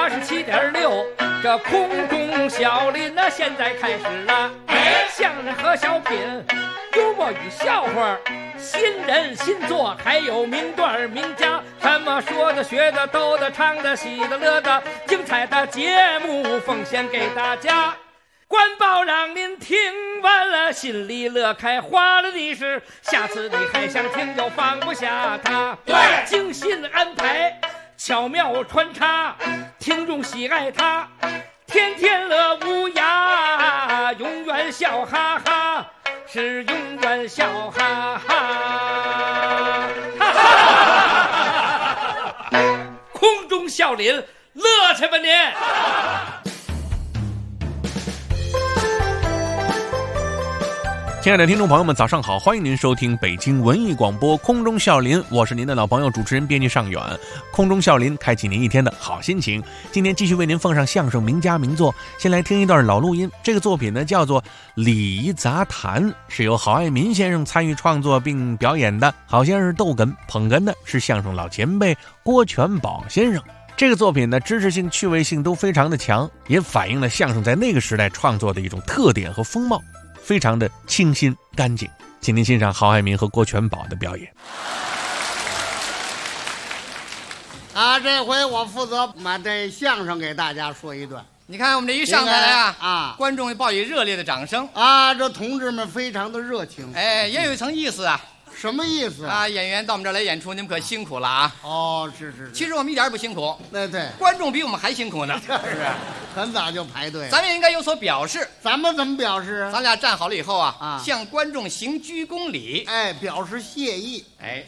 87.6，这空中小林呢，现在开始了。相声和小品，幽默与笑话，新人新作，还有名段名家，什么说的、学的、逗的、唱的、喜的、乐的，精彩的节目奉献给大家。官报让您听完了心里乐开花了的是，下次你还想听又放不下它。 对， 精心安排，巧妙穿插，听众喜爱它，天天乐无涯，永远笑哈哈，是永远笑哈哈。哈哈，空中笑林，乐去吧您！ 亲爱的听众朋友们，早上好！欢迎您收听北京文艺广播空中笑林，我是您的老朋友主持人编辑尚远。空中笑林，开启您一天的好心情。今天继续为您奉上相声名家名作，先来听一段老录音。这个作品呢叫做《礼仪杂谈》，是由郝爱民先生参与创作并表演的。好先生逗哏捧哏的是相声老前辈郭全宝先生。这个作品呢，知识性、趣味性都非常的强，也反映了相声在那个时代创作的一种特点和风貌。非常的清新干净，请您欣赏郝爱民和郭全宝的表演。 这回我负责把这相声给大家说一段。 你看我们这一上台啊，观众报以热烈的掌声啊，这同志们非常的热情。 也有一层意思啊。 什么意思啊？演员到我们这儿来演出，你们可辛苦了啊！ 哦，是。 其实我们一点也不辛苦， 对， 观众比我们还辛苦呢，是不是？ 很早就排队， 咱们也应该有所表示。 咱们怎么表示？ 咱俩站好了以后啊，向观众行鞠躬礼， 表示谢意。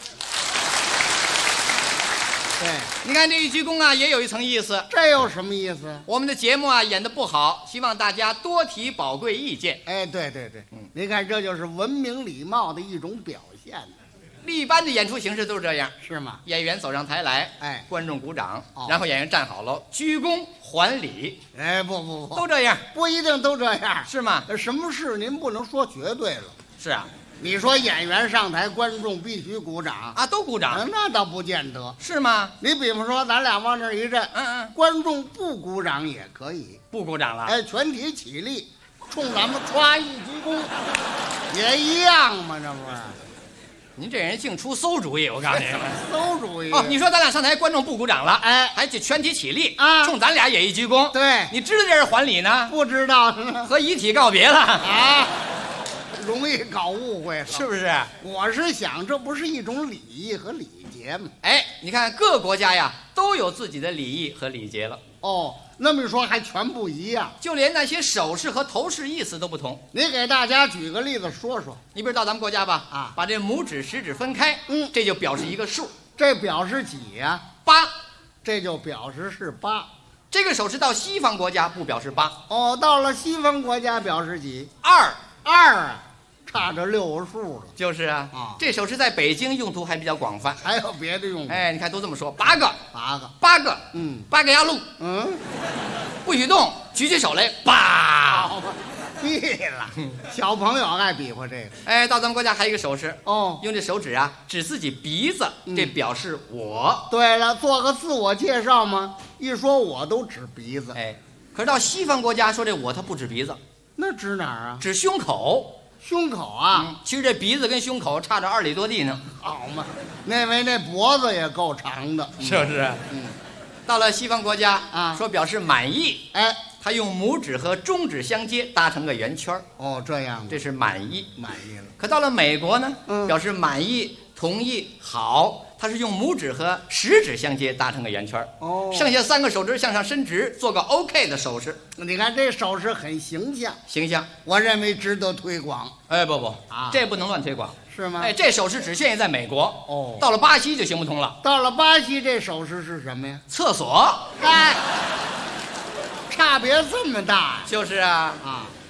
对， 你看这一鞠躬啊，也有一层意思。 这有什么意思？ 我们的节目啊演得不好，希望大家多提宝贵意见。 对，您看这就是文明礼貌的一种表现。 一般的演出形式都是这样， 是吗？ 演员走上台来，观众鼓掌，然后演员站好了，鞠躬还礼。 不， 都这样， 不一定都这样， 是吗？ 什么事您不能说绝对了。 是啊， 你说演员上台，观众必须鼓掌啊，都鼓掌， 那倒不见得， 是吗？ 你比方说，咱俩往那儿一站，观众不鼓掌也可以， 不鼓掌了， 全体起立，冲咱们歘一鞠躬，也一样嘛，这不是？ 您这人净出馊主意，我告诉你们， 馊主意你说咱俩上台，观众不鼓掌了，还得全体起立啊， 冲咱俩也一鞠躬。 对， 你知道这是还礼呢？ 不知道， 和遗体告别了啊，容易搞误会了， 是不是？ 我是想，这不是一种礼仪和礼节吗？ 你看各国家呀，都有自己的礼仪和礼节了。 那么一说还全不一样， 就连那些手势和头饰意思都不同。 你给大家举个例子说说。 你比如到咱们国家吧，把这拇指、食指分开，这就表示一个数。 这表示几呀 ？8， 这就表示是8。 这个手势到西方国家不表示8。 到了西方国家表示几 ？2 啊，差着6个数了。 就是啊，这手势在北京用途还比较广泛， 还有别的用途。 你看都这么说，8个 ，8 个压路，不许动，举起手来，叭！ 对了，小朋友爱比划这个。到咱们国家还有一个手势，用这手指啊指自己鼻子，这表示我。 对了，做个自我介绍嘛，一说我都指鼻子。 可是到西方国家说这我他不指鼻子， 那指哪儿啊？ 指胸口。 胸口啊， 其实这鼻子跟胸口差着2里多地呢。 好嘛，那位那脖子也够长的， 是不是？到了西方国家说表示满意，他用拇指和中指相接搭成个圆圈。 这样这是满意了。 可到了美国呢，表示满意、同意、好，他是用拇指和食指相接搭成个圆圈。剩下3个手指向上伸直，做个 OK 的手势。 你看这手势很形象，我认为值得推广。 不这不能乱推广， 是吗？ 这手势只限于在美国。到了巴西就行不通了。 到了巴西这手势是什么呀？ 厕所。 差别这么大呀？ 就是啊。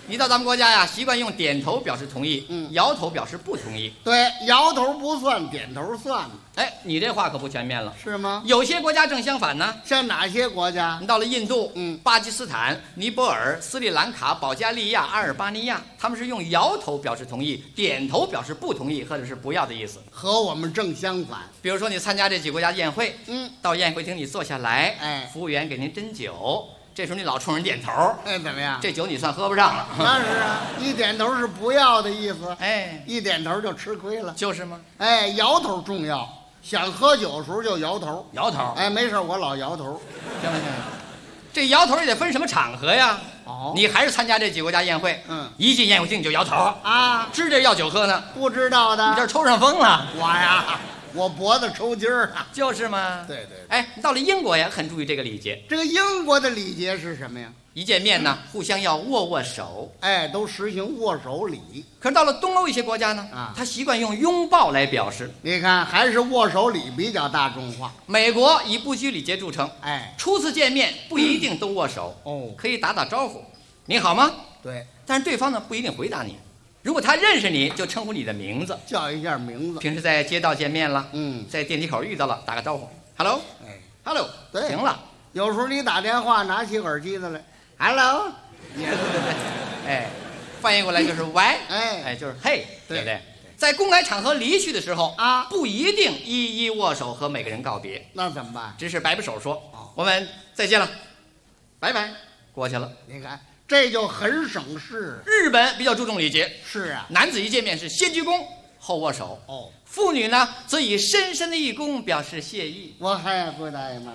你到咱们国家呀，习惯用点头表示同意，摇头表示不同意。 对，摇头不算，点头算。 哎，你这话可不全面了， 是吗？ 有些国家正相反呢。 像哪些国家？ 你到了印度、巴基斯坦、尼泊尔、斯里兰卡、保加利亚、阿尔巴尼亚，他们是用摇头表示同意，点头表示不同意或者是不要的意思。 和我们正相反。 比如说你参加这几个国家宴会，到宴会厅你坐下来， 哎， 服务员给您斟酒，这时候你老冲人点头， 哎，怎么样？ 这酒你算喝不上了。 那是啊，一点头是不要的意思， 哎， 一点头就吃亏了。 就是吗？ 哎，摇头重要，想喝酒的时候就摇头， 摇头。 哎，没事，我老摇头。 行了行了，这摇头也得分什么场合呀？ 哦， 你还是参加这几个国家宴会，一进宴会厅你就摇头啊， 知道要酒喝呢？ 不知道的， 你这抽上风了。 我呀，我脖子抽筋儿了。 就是嘛。 对对。 哎，你到了英国也很注意这个礼节。 这个英国的礼节是什么呀？ 一见面呢，互相要握握手， 哎，都实行握手礼。 可是到了东欧一些国家呢，他习惯用拥抱来表示。 你看，还是握手礼比较大众化。 美国以不拘礼节著称， 哎， 初次见面不一定都握手，可以打打招呼，你好吗？ 对， 但是对方呢不一定回答你。如果他认识你，就称呼你的名字， 叫一下名字。 平时在街道见面了，在电梯口遇到了，打个招呼 ，hello， 哎 ，hello， 对， 行了。 有时候你打电话拿起耳机子来 ，hello， 对，哎，翻译过来就是喂，哎，就是嘿，对不对？在公开场合离去的时候啊，不一定一一握手和每个人告别， 那怎么办？ 只是摆摆手说，我们再见了，拜拜，过去了。 你看。这就很省事。 日本比较注重礼节， 是啊， 男子一见面是先鞠躬后握手，妇女呢则以深深的一躬表示谢意。 我还不答应吗？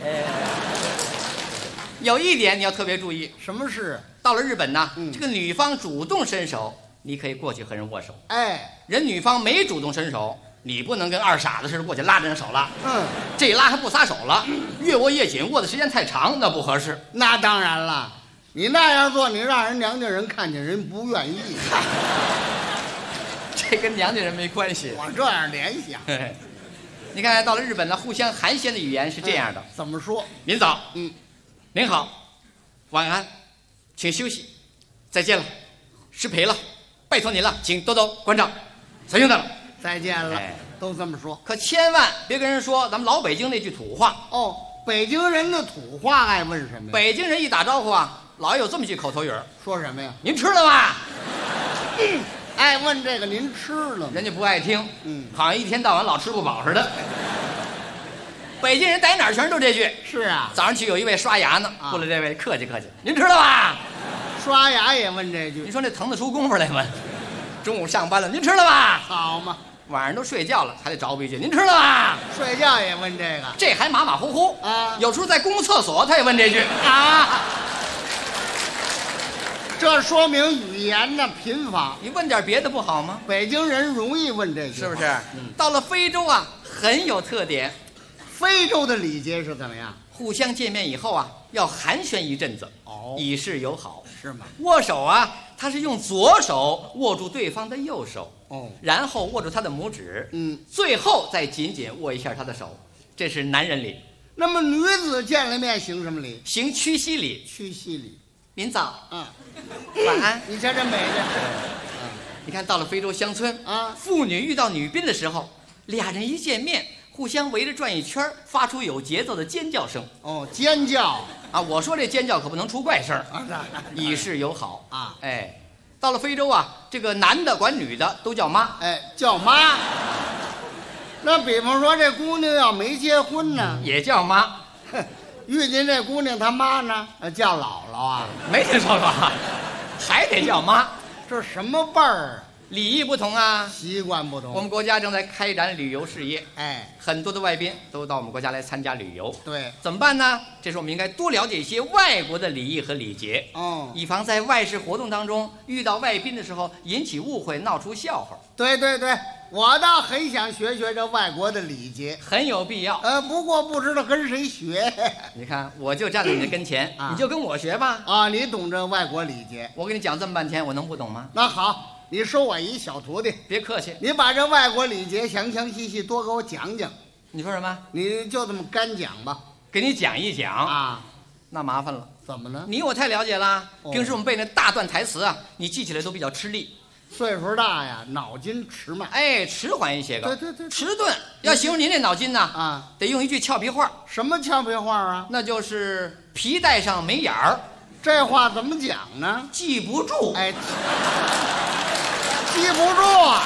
有一点你要特别注意， 什么事？ 到了日本呢，这个女方主动伸手，你可以过去和人握手。 哎， 人女方没主动伸手，你不能跟二傻子似的过去拉着人手了。这一拉还不撒手了，越握越紧，握的时间太长，那不合适。 那当然了。你那样做，你让人娘家人看见，人不愿意。 这跟娘家人没关系。 我这样联想。 你看，到了日本呢，互相寒暄的语言是这样的： 怎么说？ 您早，您好，晚安，请休息，再见了，失陪了，拜托您了，请多多关照，再见了， 再见了，都这么说。 可千万别跟人说咱们老北京那句土话。 北京人的土话爱问什么呀？ 北京人一打招呼啊，老有这么句口头语儿， 说什么呀？ 您吃了吗？ 爱问这个您吃了吗？ 人家不爱听，好像一天到晚老吃不饱似的。北京人在哪儿全都这句。 是啊， 早上去有一位刷牙呢，过来这位客气客气，您吃了吧？ 刷牙也问这句。 你说那腾得出功夫来吗？中午上班了，您吃了吧？ 好嘛。 晚上都睡觉了，还得找补一句，您吃了吧？ 睡觉也问这个， 这还马马虎虎啊！有时候在公共厕所，他也问这句啊。这说明语言的贫乏。 你问点别的不好吗？ 北京人容易问这句， 是不是？到了非洲啊，很有特点。 非洲的礼节是怎么样？ 互相见面以后啊，要寒暄一阵子，以示友好， 是吗？ 握手啊，他是用左手握住对方的右手，然后握住他的拇指，最后再紧紧握一下他的手，这是男人礼。 那么女子见了面行什么礼？ 行屈膝礼。 屈膝礼。 您早，晚安。 你瞧这美的。 你看到了非洲乡村啊，妇女遇到女宾的时候，俩人一见面，互相围着转一圈，发出有节奏的尖叫声。 尖叫啊！我说这尖叫可不能出怪声以示友好啊！哎，到了非洲啊，这个男的管女的都叫妈， 叫妈。那比方说这姑娘要没结婚呢， 也叫妈。 遇见这姑娘她妈呢，叫姥姥啊？ 没听说过，还得叫妈。 这什么辈儿？ 礼仪不同啊， 习惯不同。 我们国家正在开展旅游事业，很多的外宾都到我们国家来参加旅游。 对， 怎么办呢？这时候我们应该多了解一些外国的礼仪和礼节，以防在外事活动当中遇到外宾的时候引起误会，闹出笑话。 对对对，我倒很想学学这外国的礼节， 很有必要。 不过不知道跟谁学。 你看，我就站在你的跟前，你就跟我学吧。 你懂这外国礼节， 我跟你讲这么半天，我能不懂吗？ 那好。你收我一小徒弟， 别客气。 你把这外国礼节详详细细多给我讲讲。 你说什么？ 你就这么干讲吧， 给你讲一讲啊。 那麻烦了。 怎么了？ 你我太了解了， 哦平时我们背那大段台词啊，你记起来都比较吃力。 岁数大呀，脑筋迟慢。 哎，迟缓一些个。 对， 迟钝。要形容您这脑筋呢， 啊， 得用一句俏皮话， 什么俏皮话啊？ 那就是皮带上没眼儿， 这话怎么讲呢？ 记不住。 哎，记不住啊！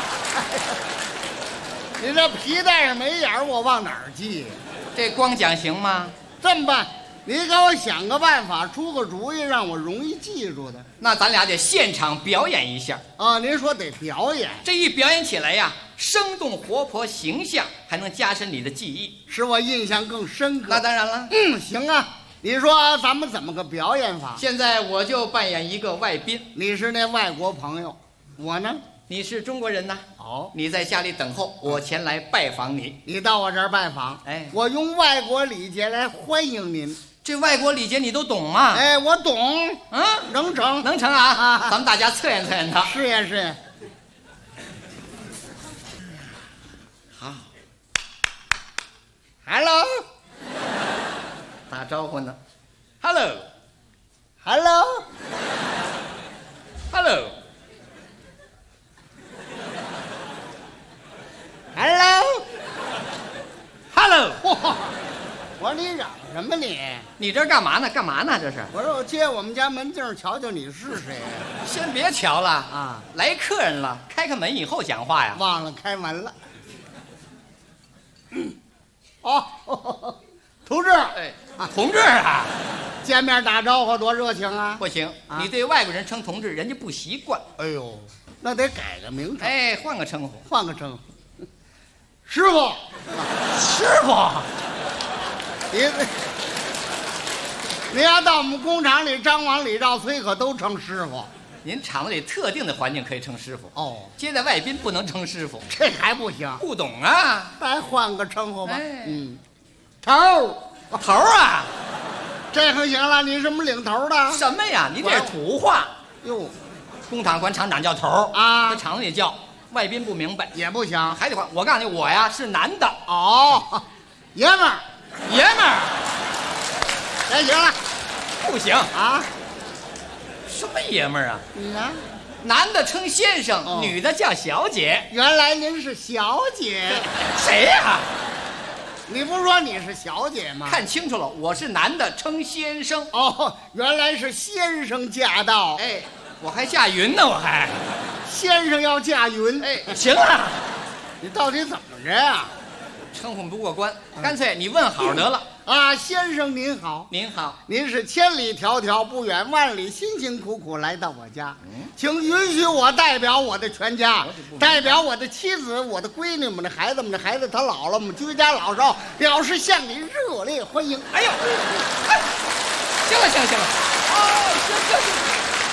你这皮带上没眼儿，我往哪儿记？ 这光讲行吗？ 这么办，你给我想个办法，出个主意，让我容易记住的。 那咱俩得现场表演一下。 啊，您说得表演， 这一表演起来呀，生动活泼形象，还能加深你的记忆。 使我印象更深刻。 那当然了。 行啊。你说咱们怎么个表演法？ 现在我就扮演一个外宾， 你是那外国朋友，我呢？ 你是中国人呐。 哦， 你在家里等候，我前来拜访你。 你到我这儿拜访， 哎， 我用外国礼节来欢迎您。 这外国礼节你都懂吗？ 哎，我懂，能成， 能成啊！咱们大家测验测验它。 试验试验。 好 ，Hello， 打招呼呢。Hello， Hello， Hello， Hello， Hello。 我说你嚷什么你？ 你这干嘛呢？干嘛呢？这是？ 我说我接我们家门镜瞧瞧你是谁呀？ 先别瞧了啊， 来客人了，开开门以后讲话呀。 忘了开门了。哦，同志， 哎，同志啊， 见面打招呼多热情啊！ 不行， 啊你对外国人称同志，人家不习惯。 哎呦，那得改个名称， 哎，换个称呼。 换个称呼。师傅， 师傅， 你要到我们工厂里，张王李赵崔可都称师傅。 您厂子里特定的环境可以称师傅， 哦， 接待外宾不能称师傅， 这还不行， 不懂啊。 再换个称呼吧。 哎头儿， 头儿啊， 这回行了，你什么领头的？ 什么呀？你这是土话。 哟， 工厂管厂长叫头儿啊在厂子里叫，外宾不明白也不行。 还得换。我告诉你，我呀是男的， 哦，爷们儿， 爷们儿这行了不行。 啊！ 什么爷们儿啊？ 你呢？ 男的称先生， 哦女的叫小姐。 原来您是小姐， 谁呀？ 你不是说你是小姐吗？ 看清楚了，我是男的称先生。 哦，原来是先生驾到。 哎，我还驾云呢，我还。 先生要驾云。 哎，行了， 你到底怎么着呀？ 称呼不过关，干脆你问好得了。 啊，先生您好， 您好， 您是千里迢迢不远万里辛辛苦苦来到我家，请允许我代表我的全家，代表我的妻子、我的闺女、我们的孩子、我们的孩子他姥姥、我们居家老少，表示向你热烈欢迎。 哎呦，哎，行了，行，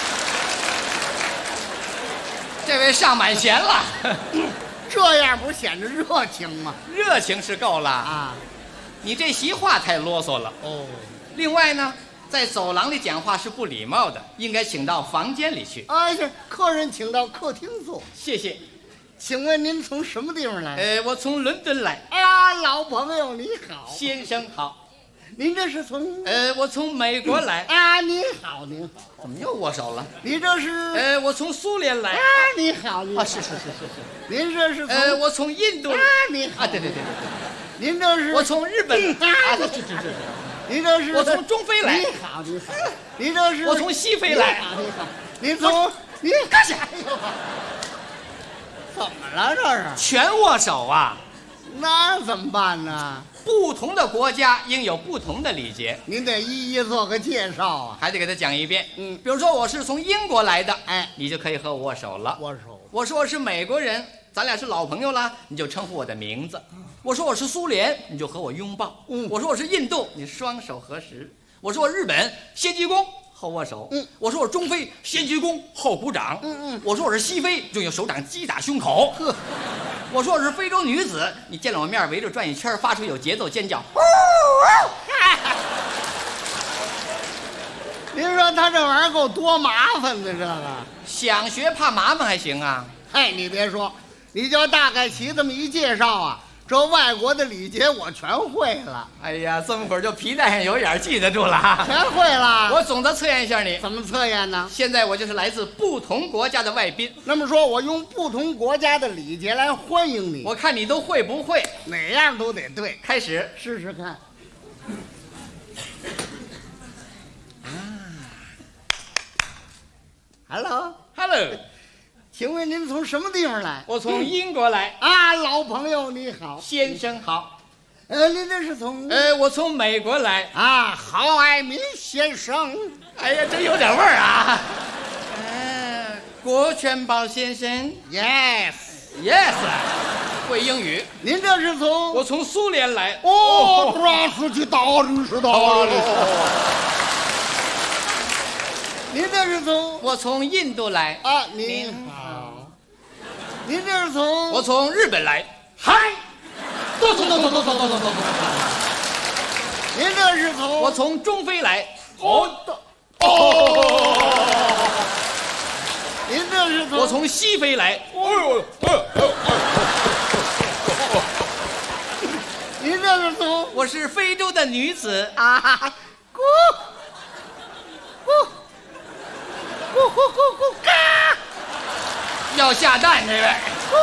这位上满弦了， 这样不是显得热情吗？ 热情是够了啊， 你这席话太啰嗦了。 哦， 另外呢，在走廊里讲话是不礼貌的，应该请到房间里去。 哎是客人请到客厅坐。 谢谢。 请问您从什么地方来？ 我从伦敦来。 啊，老朋友你好， 先生好。 您这是从？ 我从美国来。 啊，您好，您好。 怎么又握手了？ 你这是？ 我从苏联来。 啊，你好，你好。 是。 您这是从？ 我从印度。 啊，你好。 啊，对。 您这是？ 我从日本。 啊， 这。 您这是？ 我从中非来。 你好，你好。您这是？ 我从西非来。 你好。您从？你干啥呀？怎么了这是？ 全握手啊！ 那怎么办呢？ 不同的国家应有不同的礼节， 您得一一做个介绍啊。 还得给他讲一遍。比如说我是从英国来的， 哎， 你就可以和我握手了。 握手。 我说我是美国人，咱俩是老朋友了，你就称呼我的名字。我说我是苏联，你就和我拥抱。我说我是印度，你双手合十。我说我日本，先鞠躬后握手。我说我中非，先鞠躬后鼓掌。我说我是西非，就用手掌击打胸口。我说我是非洲女子，你见了我面围着转一圈，发出有节奏尖叫。 您说他这玩意儿够多麻烦的，这个想学怕麻烦还行啊。 嗨，你别说，你就大概齐这么一介绍啊， 这外国的礼节我全会了， 哎呀，这么会儿就皮带上有眼记得住了啊。 全会了。 我总的测验一下你， 怎么测验呢？ 现在我就是来自不同国家的外宾， 那么说，我用不同国家的礼节来欢迎你， 我看你都会不会？ 哪样都得对， 开始， 试试看。Hello， 请问您从什么地方来？ 我从英国来。 啊，老朋友你好， 先生好。 您这是从？ 我从美国来。 啊，郝爱民先生。 哎呀，真有点味儿啊。国权宝先生。 Yes， 会英语。 您这是从？ 我从苏联来。 哦，здравствуйте，товарищи，您这是从？ 我从印度来。 啊，您好。您这是从？ 我从日本来。 嗨，走。您这是从？ 我从中非来。 您这是从？ 我从西非来。 您这是从？ 我是非洲的女子。 啊，咕嘎！ 要下蛋，这位。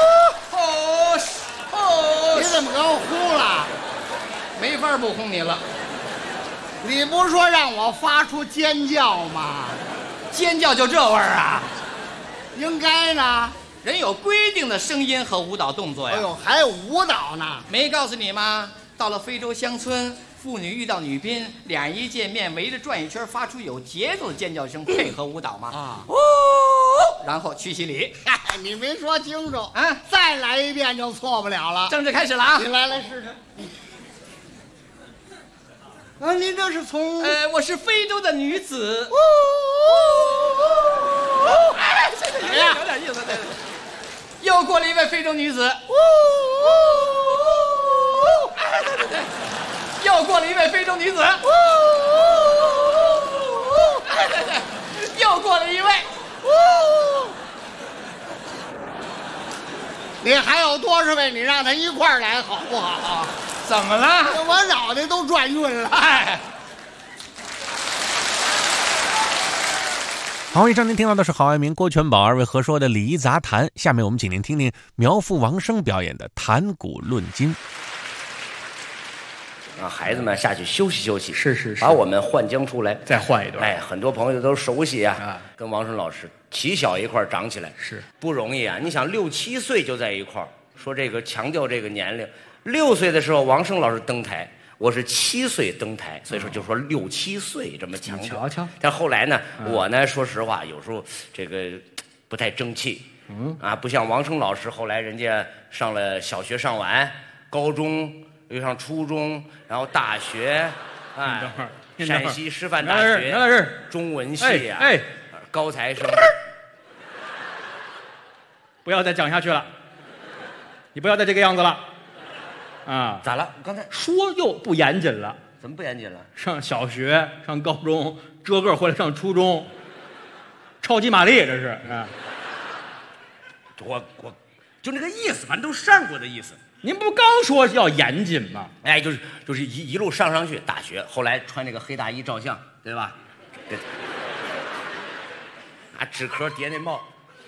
你怎么给我呼了？ 没法不轰你了。 你不是说让我发出尖叫吗？ 尖叫就这味儿啊？ 应该呢。 人有规定的声音和舞蹈动作呀。 哎呦，还有舞蹈呢。 没告诉你吗？到了非洲乡村，妇女遇到女宾，俩人一见面围着转一圈，发出有节奏的尖叫声，配合舞蹈嘛。然后屈膝礼。 你没说清楚啊！ 再来一遍就错不了了。 正式开始了啊！ 你来试试。您这是从？ 我是非洲的女子。 哎呀， 有点意思，对。又过了一位非洲女子。对。又过了一位非洲女子。对。又过了一位。 你还有多少位？你让他一块儿来好不好？ 怎么了？ 我脑袋都转晕了。 好，以上您听到的是郝爱民、郭全宝二位合说的礼仪杂谈。下面我们请您听听苗阜、王声表演的谈古论今。 让孩子们下去休息休息， 是， 把我们换将出来， 再换一段。 哎，很多朋友都熟悉啊，跟王声老师起小一块儿长起来是不容易啊。你想6、7岁就在一块儿，说这个强调这个年龄。6岁的时候，王声老师登台，我是7岁登台，所以说就说6、7岁这么强调。 瞧瞧， 但后来呢，我呢，说实话，有时候这个不太争气，不像王声老师，后来人家上了小学上完，高中又上初中，然后大学，陕西师范大学中文系啊，高材生。 不要再讲下去了，你不要再这个样子了。啊， 咋了？刚才说又不严谨了。 怎么不严谨了？ 上小学，上高中，这个回来上初中，超级玛丽这是啊。 我就那个意思，反正都上过的意思。 您不刚说要严谨吗？ 哎，就是一路上去，大学后来穿那个黑大衣照相，对吧？对，拿纸壳叠那帽。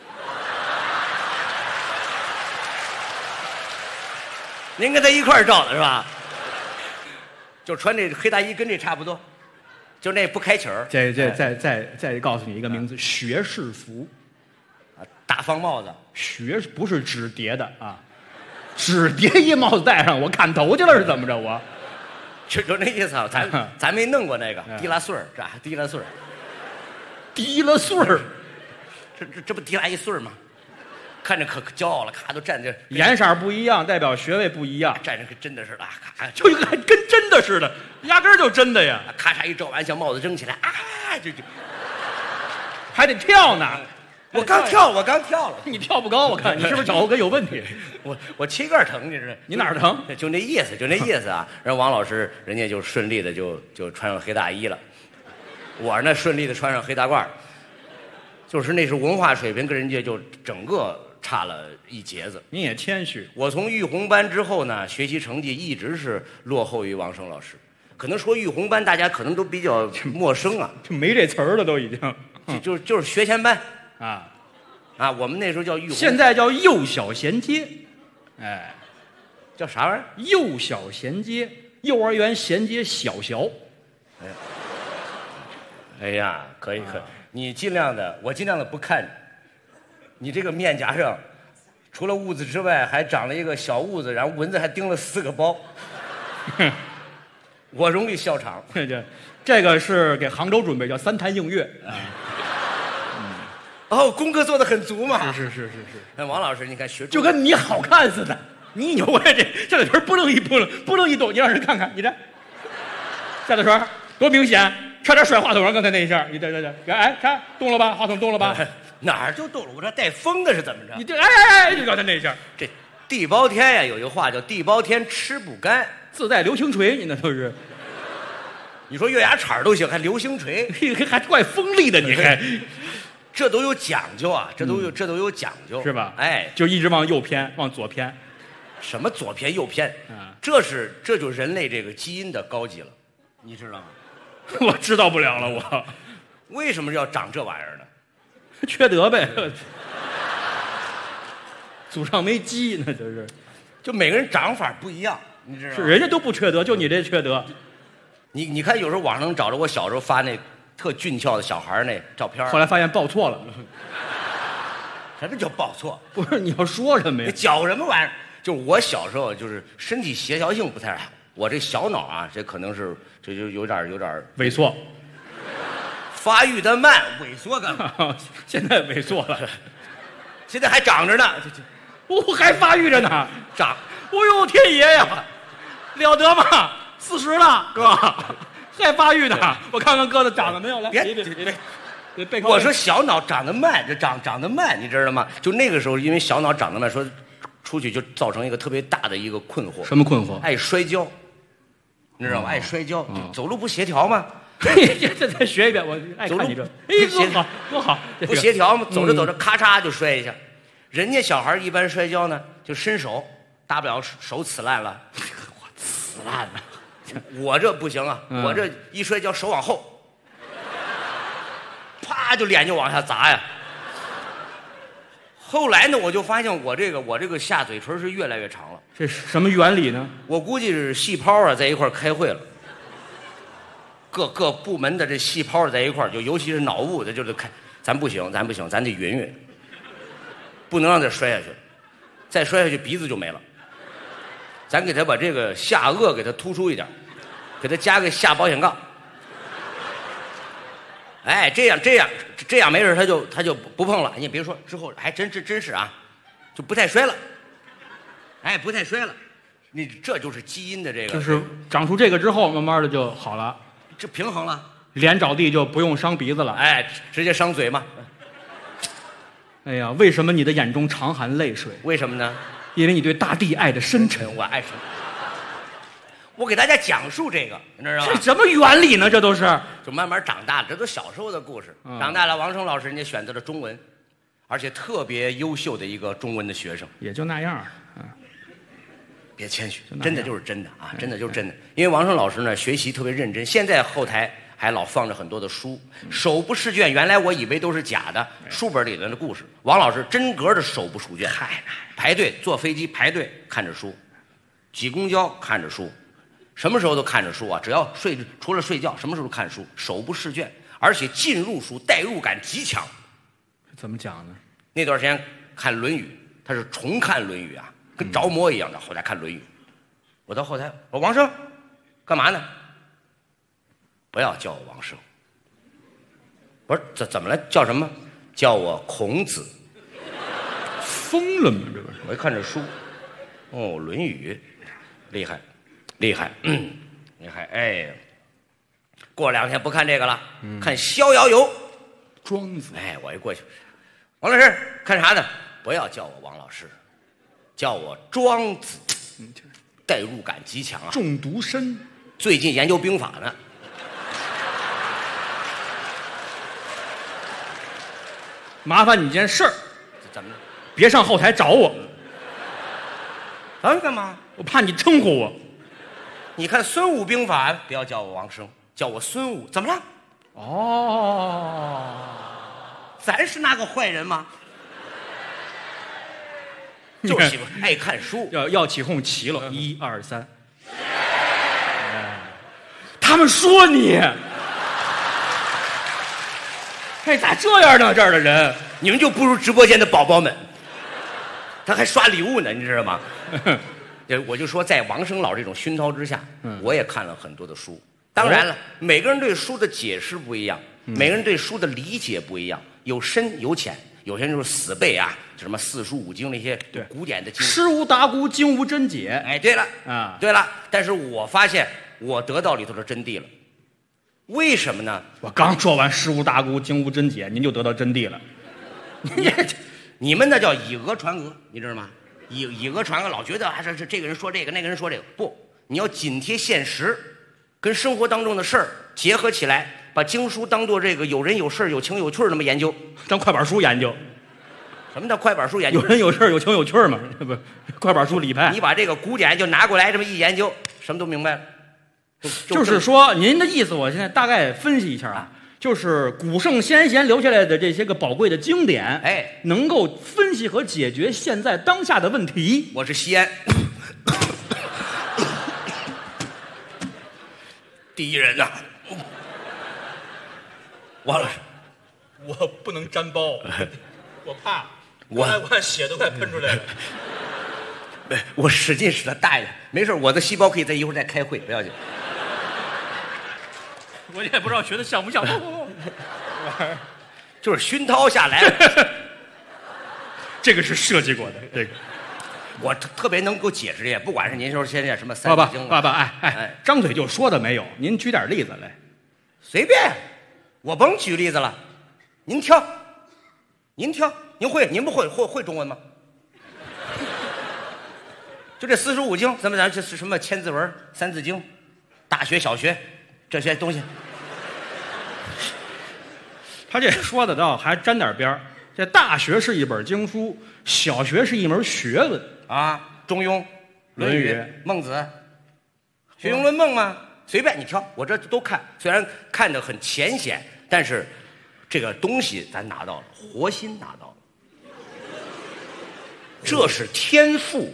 您跟他一块儿照的是吧？就穿这黑大衣，跟这差不多，就那不开启儿。 再告诉你一个名字，学士服。 大方帽子， 学不是纸叠的啊，纸叠一帽子戴上，我看头去了是怎么着？我就那意思啊，咱没弄过那个低拉穗儿，这低拉穗儿， 低了穗儿， 这不低拉一穗儿吗？看着可骄傲了，咔都站这， 颜色不一样，代表学位不一样， 站着跟真的似的，咔就跟真的似的，压根儿就真的呀！ 咔嚓一照完，小帽子扔起来，就还得跳呢。 我刚跳了， 你跳不高，我看你是不是脚后跟有问题？ 我膝盖疼，你知道？ 你哪儿疼？ 就那意思啊！人王老师人家就顺利的就穿上黑大衣了，我呢顺利的穿上黑大褂，就是那是文化水平跟人家就整个差了一截子。 您也谦虚。 我从育红班之后呢，学习成绩一直是落后于王声老师。可能说育红班，大家可能都比较陌生啊， 就没这词儿了，都已经。 就是学前班啊， 我们那时候叫育红， 现在叫幼小衔接，哎， 叫啥玩意儿？ 幼小衔接，幼儿园衔接小学。 哎呀，可以，你尽量的，我尽量的不看你。你这个面颊上，除了痦子之外，还长了一个小痦子，然后蚊子还叮了4个包。我容易笑场。 这个是给杭州准备，叫3坛映月。 哦，功课做得很足嘛。 是。 那王老师，你看学就跟你好看似的，你扭过来这个腿不楞一动，你让人看看，你这夏大川多明显，差点摔话筒上，刚才那一下，你这，哎，看动了吧，话筒动了吧？ 哪儿就动了？我这带风的是怎么着？ 你这哎，就刚才那一下， 这地包天呀，有句话叫地包天吃不干， 自带流星锤，你那都是。 你说月牙铲都行，还流星锤， 还怪锋利的，你还。 这都有讲究啊，这都有讲究， 是吧？ 哎， 就一直往右偏，往左偏， 什么左偏右偏？这就是人类这个基因的高级了，你知道吗？ 我知道不了了，我为什么要长这玩意儿呢？ 缺德呗，祖上没鸡，那就是， 就每个人长法不一样，你知道吗？ 是人家都不缺德，就你这缺德。 你看，有时候网上能找着我小时候发那特俊俏的小孩那照片， 后来发现报错了。 什么叫报错？ 不是你要说什么呀？ 你搅什么玩意儿？就是我小时候就是身体协调性不太好，我这小脑啊，这可能是这就有点萎缩， 发育的慢，萎缩干嘛？ 现在萎缩了， 现在还长着呢， 还发育着呢， 长。 哦呦天爷呀，了得吗？40了，哥。还发育呢，我看看哥的长得没有？来，别， 我说小脑长得慢，这长得慢，你知道吗？就那个时候，因为小脑长得慢，说出去就造成一个特别大的一个困惑。 什么困惑？ 爱摔跤，你知道吗？爱摔跤，走路不协调吗？ 这再学一遍，我爱看你这。哎，多好， 不协调吗？走着走着，咔嚓就摔一下。人家小孩一般摔跤呢，就伸手，大不了手呲烂了。 我呲烂了。 我这不行啊，我这一摔跤手往后，啪就脸就往下砸呀。后来呢，我就发现我这个下嘴唇是越来越长了。 这是什么原理呢？ 我估计是细胞啊在一块开会了，各部门的这细胞在一块，就尤其是脑部的，就是开，咱不行，咱得匀匀，不能让它摔下去，再摔下去鼻子就没了。咱给他把这个下颚给他突出一点，给他加个下保险杠。哎，这样没事，他就不碰了。你别说，之后还真是啊，就不太摔了。哎，不太摔了。你这就是基因的这个， 就是长出这个之后，慢慢的就好了， 这平衡了， 脸着地就不用伤鼻子了。 哎，直接伤嘴嘛。 哎呀，为什么你的眼中常含泪水？ 为什么呢？ 因为你对大地爱的深沉。 我爱什么？我给大家讲述这个，你知道吗？ 这什么原理呢？这都是就慢慢长大了，这都小时候的故事。长大了，王声老师人家选择了中文，而且特别优秀的一个中文的学生。 也就那样， 别谦虚，真的就是真的啊，真的就是真的。因为王声老师呢学习特别认真，现在后台还老放着很多的书，手不释卷。原来我以为都是假的，书本里的故事。王老师真格的手不释卷，排队坐飞机排队看着书，挤公交看着书，什么时候都看着书啊！只要除了睡觉，什么时候都看书，手不释卷，而且进入书代入感极强。 怎么讲呢？ 那段时间看《论语》，他是重看《论语》啊，跟着魔一样的。后台看《论语》，我到后台，我说王生，干嘛呢？不要叫我王生。我说怎么了？叫什么？叫我孔子。 疯了吗？这不是？ 我一看这书，哦，《论语》，厉害，厉害，厉害！哎，过2天不看这个了，看《逍遥游》。 庄子。 哎，我一过去，王老师看啥呢？不要叫我王老师，叫我庄子。代入感极强啊， 中毒深。 最近研究兵法呢。 麻烦你件事儿。 怎么了？ 别上后台找我， 咱干嘛？ 我怕你称呼我。 你看《孙武兵法》，不要叫我王生，叫我孙武，怎么了？ 哦， 咱是那个坏人吗？就喜欢爱看书。 要起哄齐了，1、2、3。他们说你，哎，咋这样呢？这儿的人， 你们就不如直播间的宝宝们，他还刷礼物呢，你知道吗？我就说，在王生老这种熏陶之下，我也看了很多的书。当然了，每个人对书的解释不一样，每个人对书的理解不一样，有深有浅。有些人就是死背啊，什么四书五经那些古典的经， 诗无达姑，经无真解。 哎，对了啊， 对了，但是我发现我得到里头的真谛了。为什么呢？ 我刚说完诗无达姑，经无真解，您就得到真谛了。 你们那叫以讹传讹，你知道吗？以讹传讹，老觉得还是这个人说这个，那个人说这个，不，你要紧贴现实，跟生活当中的事儿结合起来，把经书当做这个有人有事有情有趣那么研究， 当快板书研究。 什么叫快板书研究？ 有人有事有情有趣嘛，不，快板书理派。 你把这个古典就拿过来这么一研究，什么都明白了。 就是说，您的意思，我现在大概分析一下啊，就是古圣先贤留下来的这些个宝贵的经典， 哎， 能够分析和解决现在当下的问题。 我是西安第一人呐，王老师， 我不能沾包，我怕， 我看血都快喷出来了。 我使劲使它大一点，没事，我的细胞可以在一会儿再开会，不要紧。 我也不知道学的像不像， 就是熏陶下来， 这个是设计过的，这个我特别能够解释这些，不管是您说现在什么三字经， 爸，哎，张嘴就说的没有，您举点例子来。 随便，我甭举例子了，您挑，您会，您不会中文吗？就这四书五经，咱这是什么千字文、三字经、大学、小学这些东西。 他这说的倒还沾点边儿。这大学是一本经书，小学是一门学问啊，中庸、 论语、 孟子、学庸论孟吗？随便你挑，我这都看。虽然看得很浅显，但是这个东西咱拿到了，活心拿到了，这是天赋。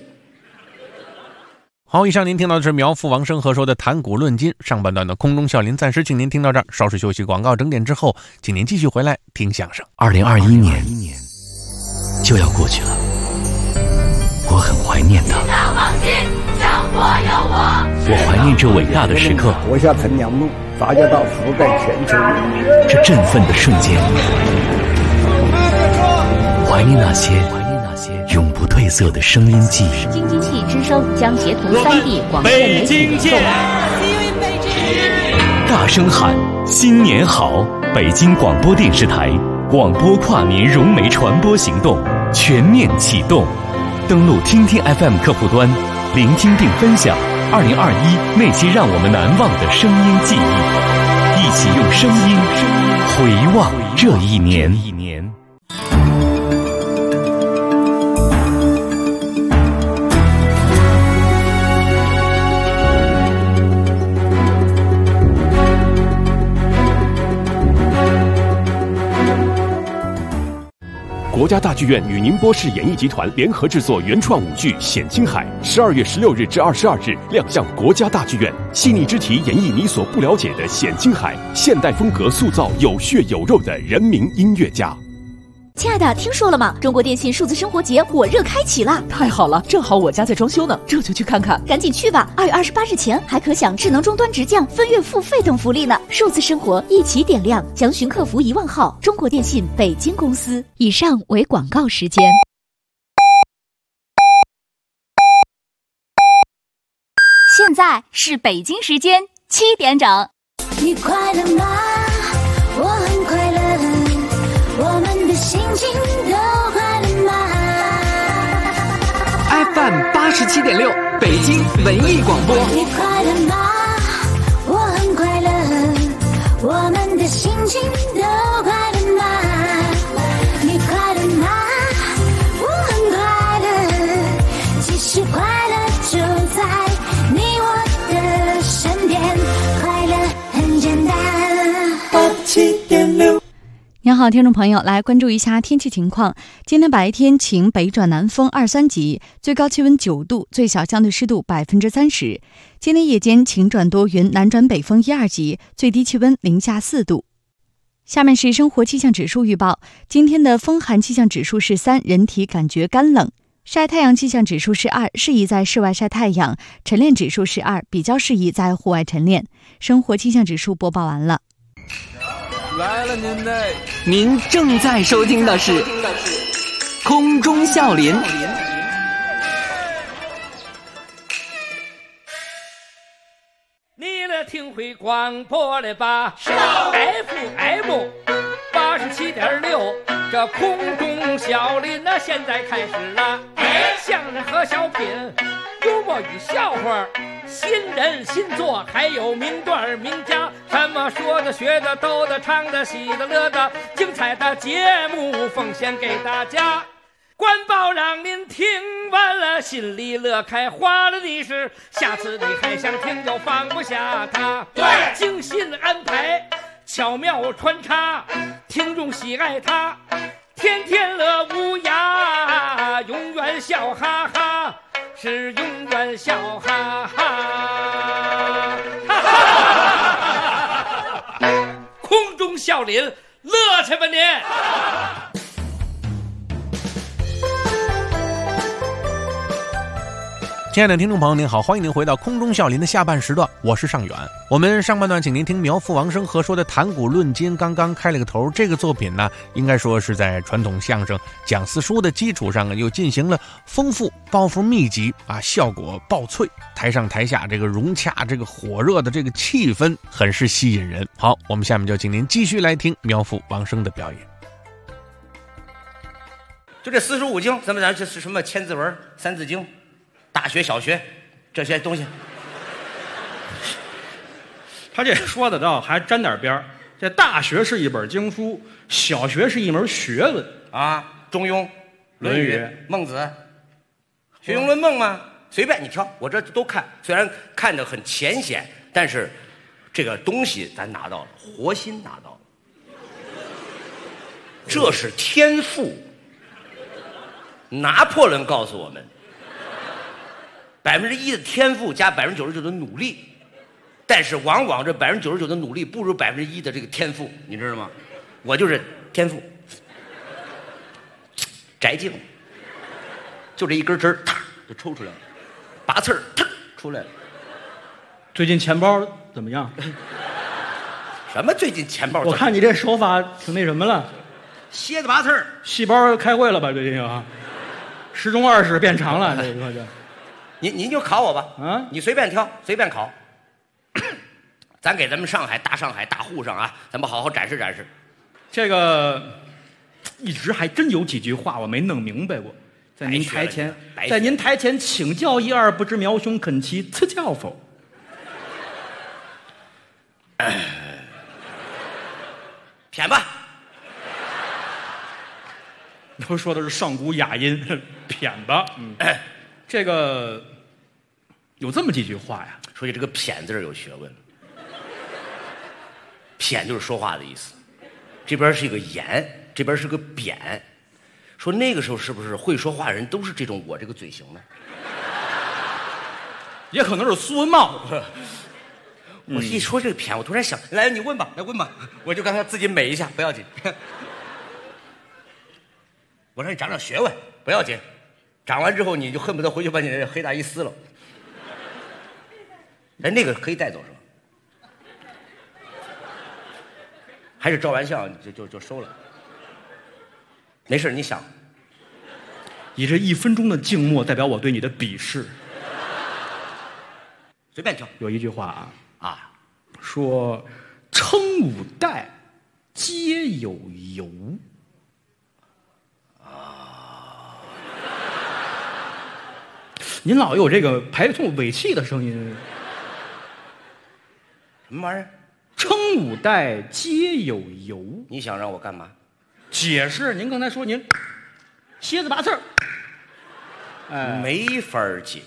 好，以上您听到的是苗阜王声和说的谈古论今，上半段的空中笑林暂时请您听到这儿，稍事休息，广告整点之后，请您继续回来听相声。 2021年就要过去了，我很怀念它。我怀念这伟大的时刻， 活下陈娘梦，大家到覆盖全球， 这振奋的瞬间，怀念那些永不褪色的声音记忆。 京津冀之声将协同3D 广电媒体联动， 大声喊新年好！北京广播电视台广播跨年融媒传播行动全面启动，登录听听 FM 客户端，聆听并分享2021那些让我们难忘的声音记忆，一起用声音回望这一年。 国家大剧院与宁波市演艺集团联合制作原创舞剧《险青海》，12月16日至22日亮相国家大剧院，细腻之题演绎你所不了解的险青海，现代风格塑造有血有肉的人民音乐家。 亲爱的，听说了吗？中国电信数字生活节火热开启了！ 太好了，正好我家在装修呢，这就去看看。 赶紧去吧！2月28日前还可享智能终端直降、分月付费等福利呢。数字生活一起点亮，详询客服1万号。中国电信北京公司。以上为广告时间。现在是北京时间7点整。 你快乐吗？我很快乐。我们的心情都快乐吗 ？FM 87.6，北京文艺广播。 你快乐吗？我很快乐。我们的心情都快乐吗？你快乐吗？我很 87.6。 您好，听众朋友，来关注一下天气情况。今天白天晴北转南风2-3级，最高气温9度，最小相对湿度30%。今天夜间晴转多云，南转北风1-2级，最低气温零下4度。下面是生活气象指数预报。今天的风寒气象指数是3，人体感觉干冷。晒太阳气象指数是2，适宜在室外晒太阳。晨练指数是2，比较适宜在户外晨练。生活气象指数播报完了。 来了您嘞！您正在收听的是空中笑林。 你来听会广播了吧？FM 87.6，这空中笑林那现在开始了。相声和小品，幽默与笑话，新人新作，还有名段名家，什么说的、学的、逗的、唱的、喜的、乐的，精彩的节目奉献给大家。官报让您听完了，心里乐开花了的是，下次你还想听就放不下它。对，精心安排，巧妙穿插，听众喜爱它，天天乐无涯，永远笑哈哈，是永远笑哈哈。空中笑林，乐去吧您！ 亲爱的听众朋友您好，欢迎您回到空中笑林的下半时段，我是尚远。我们上半段请您听苗阜王声和说的谈古论今刚刚开了个头。这个作品呢，应该说是在传统相声讲四书的基础上又进行了丰富包袱密集效果爆脆，台上台下这个融洽，这个火热的这个气氛很是吸引人。好，我们下面就请您继续来听苗阜王声的表演。 就这四书五经，咱这是什么千字文、三字经、大学、小学这些东西， 他这说的倒还沾点边儿。这大学是一本经书，小学是一门学问啊。中庸、 论语、 孟子、学庸论孟嘛，随便你挑，我这都看。虽然看着很浅显，但是这个东西咱拿到了，活心拿到了，这是天赋。拿破仑告诉我们，1%的天赋加99%的努力，但是往往这99%的努力不如1%的这个天赋，你知道吗？我就是天赋，摘净，就这一根针啪就抽出来了，拔刺儿，啪出来了。 最近钱包怎么样？ 什么最近钱包？ 我看你这手法挺那什么了， 蝎子拔刺儿， 细胞开会了吧？最近啊，10中20变长了，这您就考我吧，你随便挑，随便考。咱给咱们上海大户上咱们好好展示展示。 这个一直还真有几句话我没弄明白过，在您台前请教一二，不知苗兄肯其赐教否？ 谝吧。 都说的是上古雅音，谝吧。这个有这么几句话呀。 说起这个谝字有学问。谝就是说话的意思，这边是一个言，这边是个扁。说那个时候是不是会说话的人都是这种我这个嘴型呢？ 也可能是苏文茂。 我一说这个谝，我突然想，来你问吧，来问吧，我就刚刚自己美一下，不要紧。我让你长长学问，不要紧，长完之后你就恨不得回去把你的黑大衣撕了。那个可以带走是吧？还是照完相就收了？没事，你想。 你这1分钟的静默代表我对你的鄙视。 随便挑。 有一句话说称5代皆有由。您老有这个排送尾气的声音。 什么玩意儿？ 称5代皆有由。 你想让我干嘛？ 解释。您刚才说您蝎子拔刺儿， 没法解。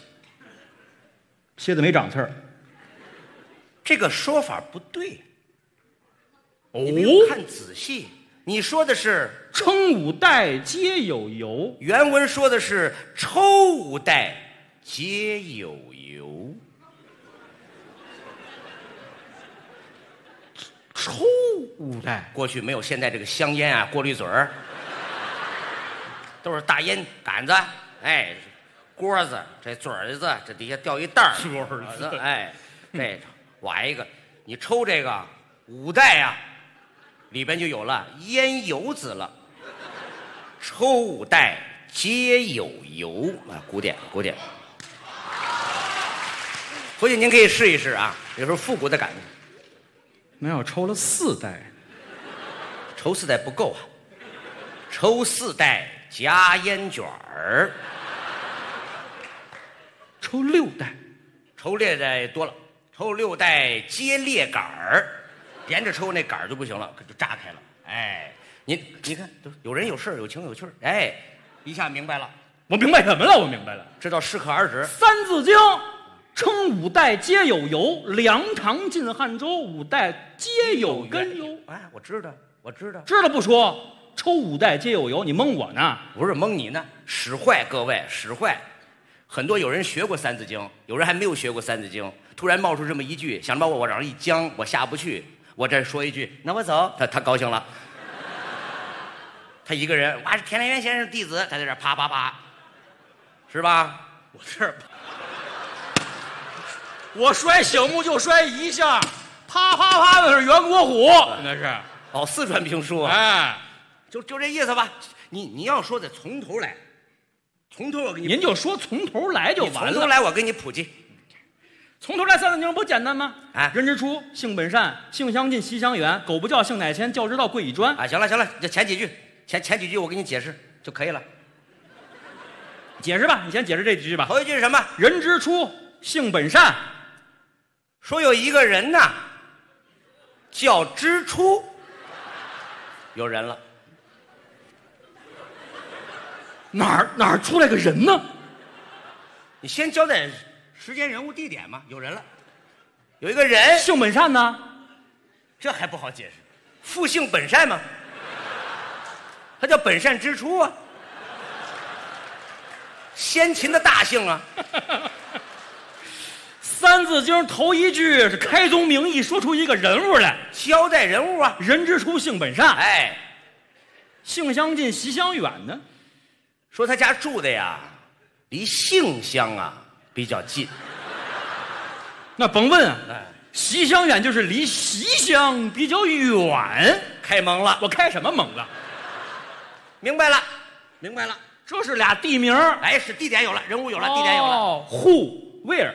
蝎子没长刺儿， 这个说法不对。 哦， 你没有看仔细。你说的是称五代皆有油， 原文说的是抽五代皆有油。 抽五代， 过去没有现在这个香烟啊、过滤嘴儿，都是大烟杆子，哎，锅子，这嘴儿子，这底下吊一袋儿， 桌子， 哎，这挖一个，你抽这个五代啊，里边就有了烟油子了。抽五代皆有油啊，古典古典。回去您可以试一试啊，有时候复古的感觉。 没有，抽了4代， 抽4代不够啊，抽4代加烟卷儿， 抽6代， 抽6代多了，抽6代接裂杆儿，连着抽那杆儿就不行了，就炸开了。哎，你看，有人有事有情有趣，哎，一下明白了。 我明白什么了？我明白了， 知道适可而止。 《三字经》称五代皆有油，梁唐晋汉周五代皆有根油。 哎，我知道，我知道， 知道不说，抽五代皆有油，你蒙我呢？ 不是蒙你呢，使坏各位，使坏。很多有人学过《三字经》，有人还没有学过《三字经》，突然冒出这么一句，想把我往上一僵，我下不去，我这说一句，那我走，他高兴了。他一个人，哇，是田连元先生弟子，他在这啪啪啪，是吧？ 我这。我摔醒目就摔一下，啪啪啪的是袁国虎，那是哦，四川评书， 哎， 就这意思吧。你要说得从头来，从头我给你， 您就说从头来就完了。 从头来我给你普及， 从头来三字经不简单吗？ 哎， 人之初，性本善，性相近，习相远。狗不教，性乃迁，教之道，贵以专。 啊，行了，这前几句，前几句我给你解释就可以了。 解释吧，你先解释这几句吧。 头一句是什么？ 人之初，性本善。 说有一个人呐，叫支出，有人了。 哪儿出来个人呢？ 你先交代时间、人物、地点嘛。有人了，有一个人性本善呢， 这还不好解释。复性本善嘛，他叫本善之初啊，先秦的大姓啊。 三字经头一句是开宗明义，说出一个人物来， 交代人物啊。 人之初，性本善。 哎， 性相近，习相远呢。 说他家住的呀，离性乡啊比较近。 那甭问啊，习相远就是离习乡比较远。 开蒙了， 我开什么蒙了？ 明白了，明白了， 这是俩地名。 哎，是地点有了，人物有了，地点有了。 Who Where，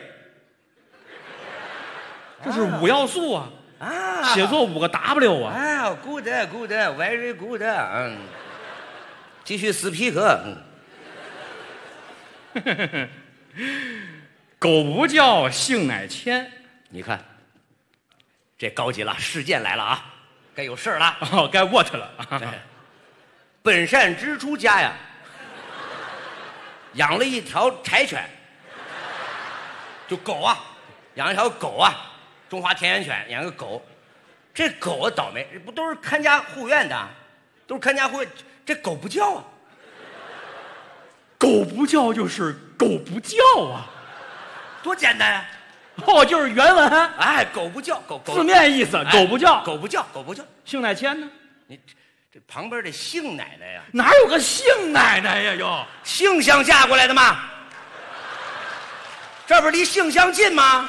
这是5要素啊！ 啊， 写作5个 W 啊！ 啊 ，good very good， 嗯，继续 speak， 狗不教，性乃迁。 你看，这高级了，事件来了啊，该有事了， 哦，该 what 了。 本善之初家呀，养了一条柴犬，就狗啊，养了一条狗啊，中华田园犬，养个狗，这狗啊倒霉，不都是看家护院的，都是看家护院，这狗不叫啊， 狗不叫就是狗不叫啊， 多简单啊！ 哦，就是原文， 哎，狗不叫，狗字面意思，狗不叫， 狗不叫，狗不叫。 性乃迁呢？ 你这旁边的性奶奶呀， 哪有个性奶奶呀？又性乡嫁过来的吗？这不是离性乡近吗？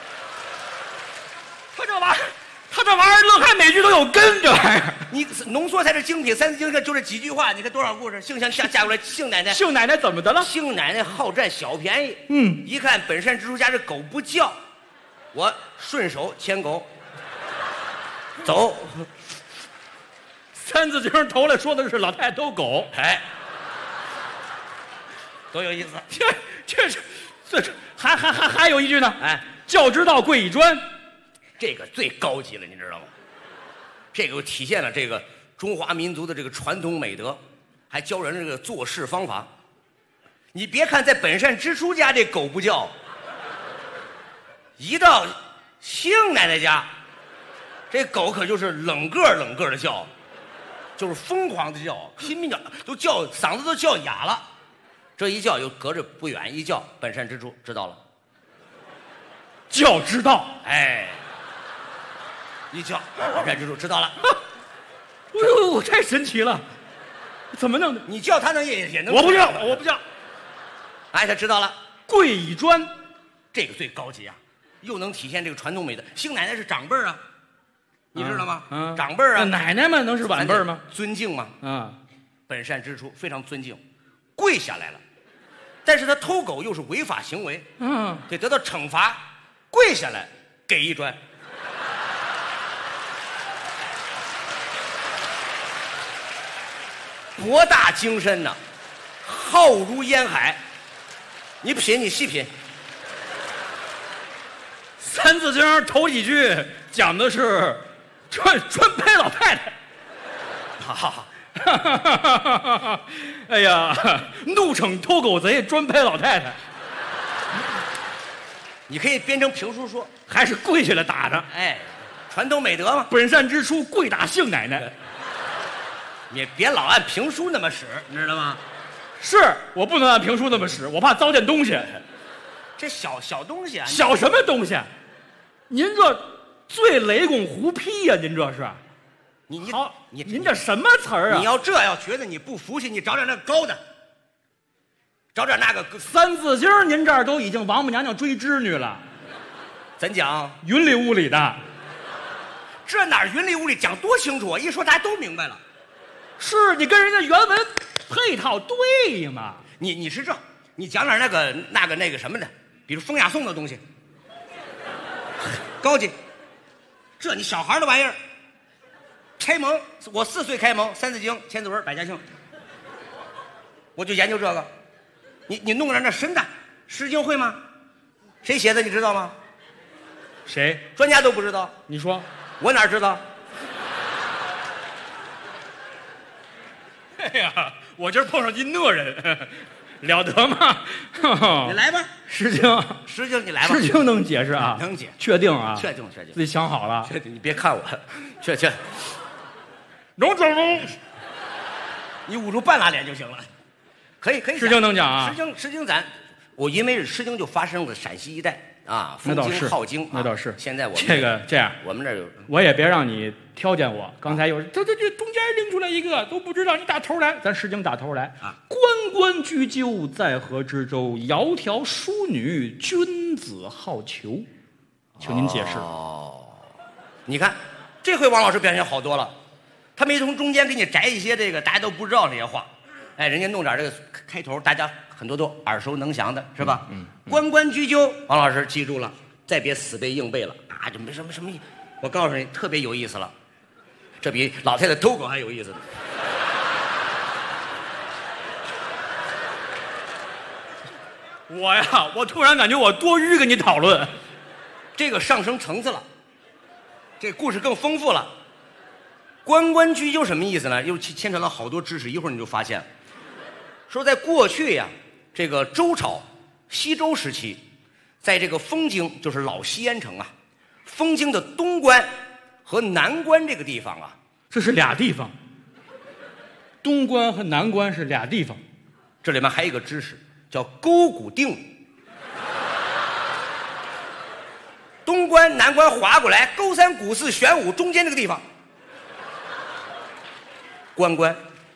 他这玩意儿，乐开每句都有根，这玩意儿你浓缩才是精品。三字经就这几句话，你看多少故事？性乡嫁过来，性奶奶， 性奶奶怎么的了？ 性奶奶好占小便宜。 嗯， 一看本善之初家这狗不叫，我顺手牵狗走。 三字经头来说的是老太太逗狗， 哎，多有意思！ 这还有一句呢， 哎， 教之道，贵以专。 这个最高级了，你知道吗？这个体现了这个中华民族的这个传统美德，还教人这个做事方法。你别看在本善之初家这狗不叫，一到性奶奶家， 这狗可就是冷个的叫，就是疯狂的叫，拼命叫，都叫嗓子都叫哑了。这一叫又隔着不远一叫，本善之处知道了， 叫知道， 哎，一叫本善之处知道了。 哎呦，太神奇了，怎么弄的？ 你叫他能也能？ 我不叫，我不叫。 哎，他知道了， 跪倚砖， 这个最高级啊，又能体现这个传统美德。邢奶奶是长辈啊，你知道吗？长辈啊， 奶奶们能是晚辈吗？ 尊敬嘛，本善之处非常尊敬，跪下来了。但是他偷狗又是违法行为，得得到惩罚，跪下来给一砖。博大精深呐，浩如烟海。你品，你细品。 三字经头几句讲的是专拍老太太。 好， 哎呀，怒惩偷狗贼，专拍老太太。 你可以编成评书说， 还是跪下来打的。 哎，传统美德嘛。 本善之处，跪打杏奶奶。 你别老按评书那么使，你知道吗？ 是我不能按评书那么使，我怕糟践东西。 这小东西啊， 小什么东西？您这最雷公胡批呀！您这是，您这什么词儿啊？ 你要觉得你不服气，你找点那个高的，找点那个三字经。您这儿都已经王母娘娘追织女了， 怎讲？ 云里雾里的， 这哪云里雾里讲多清楚啊！一说大家都明白了。 是你跟人家原文配套对嘛？ 你是这，你讲点那个什么的，比如风雅颂的东西，高级。这你小孩的玩意儿，开蒙，我4岁开蒙，三字经、千字文、百家姓，我就研究这个。你弄点那深的，《诗经》会吗？谁写的你知道吗？ 谁？ 专家都不知道。 你说， 我哪知道？ 哎呀，我今儿碰上一那人，了得吗？ 你来吧， 诗经你来吧。 诗经能解释啊？ 能解， 确定啊？ 确定， 自己想好了。 确定，你别看我，确。 龙整龙， 你捂住半拉脸就行了。可以。 诗经能讲啊？ 诗经我因为诗经就发生在陕西一带啊， 那倒是好经， 那倒是。 现在我们这样， 我们这有， 我也别让你挑拣我。刚才有这中间拎出来一个都不知道，你打头来，咱诗经打头来啊。关关雎鸠，在河之洲。窈窕淑女，君子好逑。请您解释。 你看这回王老师表现好多了，他没从中间给你摘一些这个大家都不知道这些话，哎，人家弄点这个开头，大家很多都耳熟能详的，是吧？关关雎鸠，王老师记住了，再别死背硬背了啊！就没什么，我告诉你，特别有意思了，这比老太太偷狗还有意思呢。 我突然感觉我多余跟你讨论， 这个上升层次了，这故事更丰富了。关关雎鸠什么意思呢？又牵扯了好多知识，一会儿你就发现了。说在过去呀，这个周朝西周时期，在这个丰京，就是老西安城啊，丰京的东关和南关这个地方啊， 这是俩地方。东关和南关是俩地方。 这里面还有一个知识叫勾股定理。东关南关划过来，勾三股四玄武中间这个地方，关。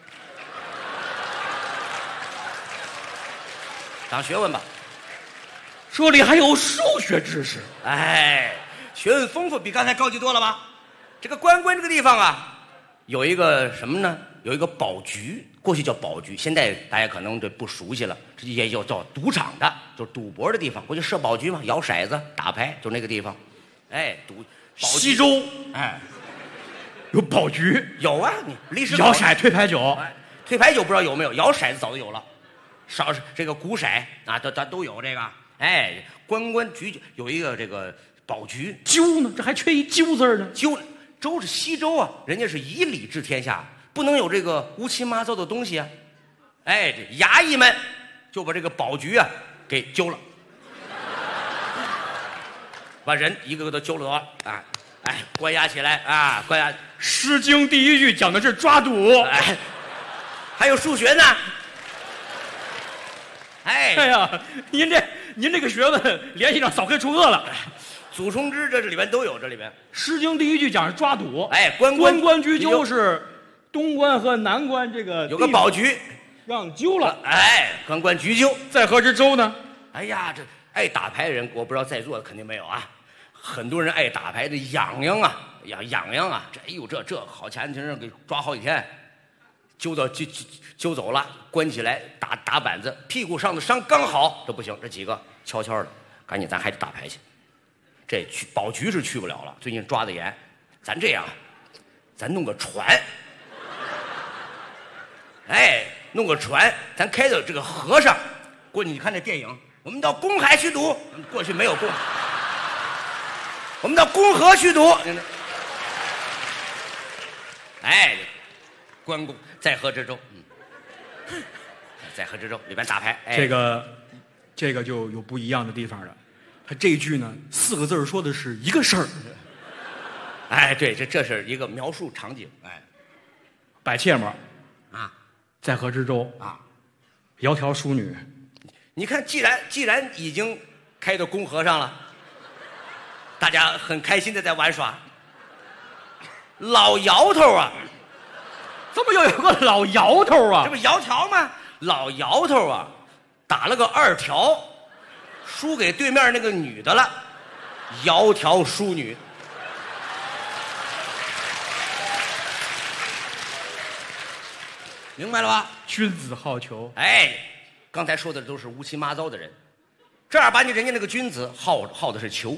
长学问吧， 这里还有数学知识， 哎，学问丰富，比刚才高级多了吧？这个关这个地方啊，有一个什么呢？有一个宝局，过去叫宝局，现在大家可能对不熟悉了，这也叫赌场的，就是赌博的地方。过去设宝局嘛，摇骰子、打牌，就那个地方。哎， 西周，哎，有宝局， 有啊，你历史摇骰、推牌九， 推牌九不知道有没有，摇骰子早就有了。少这个古骰啊，都有这个。哎，关雎有一个这个宝局。 鸠呢？这还缺一鸠字呢。 鸠，周是西周啊，人家是以礼治天下，不能有这个乌七八糟的东西啊。哎，这衙役们就把这个宝局啊给揪了，把人一个个都揪了啊， 哎，关押起来啊，关押。《 诗经》第一句讲的是抓赌。 哎，还有数学呢。 哎呀，您这个学问联系上扫黑除恶了。 祖冲之这里边都有，这里边《 诗经》第一句讲是抓赌。 哎， 关雎鸠是东关和南关这个有个保局让揪了。 哎，关雎鸠在河之洲呢。 哎呀，这爱打牌的人，我不知道在座的肯定没有啊。很多人爱打牌的痒痒啊，这哎呦这好钱，真是给抓好几天，揪走了，关起来打板子，屁股上的伤刚好，这不行，这几个悄悄的，赶紧咱还得打牌去。这保局是去不了了，最近抓得严。咱这样，咱弄个船，哎，弄个船，咱开到这个河上过去。你看这电影，我们到公海去赌，过去没有公海，我们到公河去赌。哎，关公在河之洲，在河之洲里边打牌。哎， 这个就有不一样的地方了。他这句呢，4个字说的是一个事儿。 哎，对，这是一个描述场景。哎， 摆切末啊， 在河之洲啊， 窈窕淑女。 你看，既然已经开到公河上了，大家很开心的在玩耍。老摇头啊， 怎么又有个老摇头啊？ 这不窈窕吗？老摇头啊，打了个2条。输给对面那个女的了，窈窕淑女。明白了吧？ 君子好逑。 哎，刚才说的都是乌七八糟的人，这样把人家那个君子好的是球。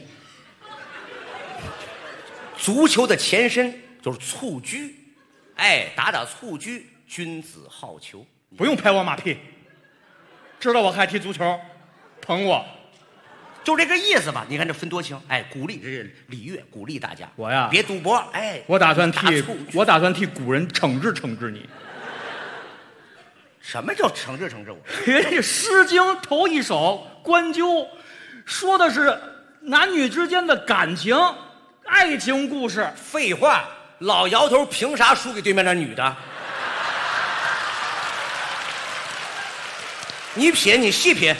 足球的前身就是蹴鞠，哎，打蹴鞠，君子好逑。 不用拍我马屁，知道我还踢足球，捧我。 就这个意思吧，你看这分多清，哎，鼓励这是礼乐，鼓励大家。 我呀， 别赌博，哎， 我打算替古人惩治你。 什么叫惩治我？ 因为这《诗经》头一首《关雎》，说的是男女之间的感情、爱情故事。 废话，老摇头凭啥输给对面那女的？你品，你细品。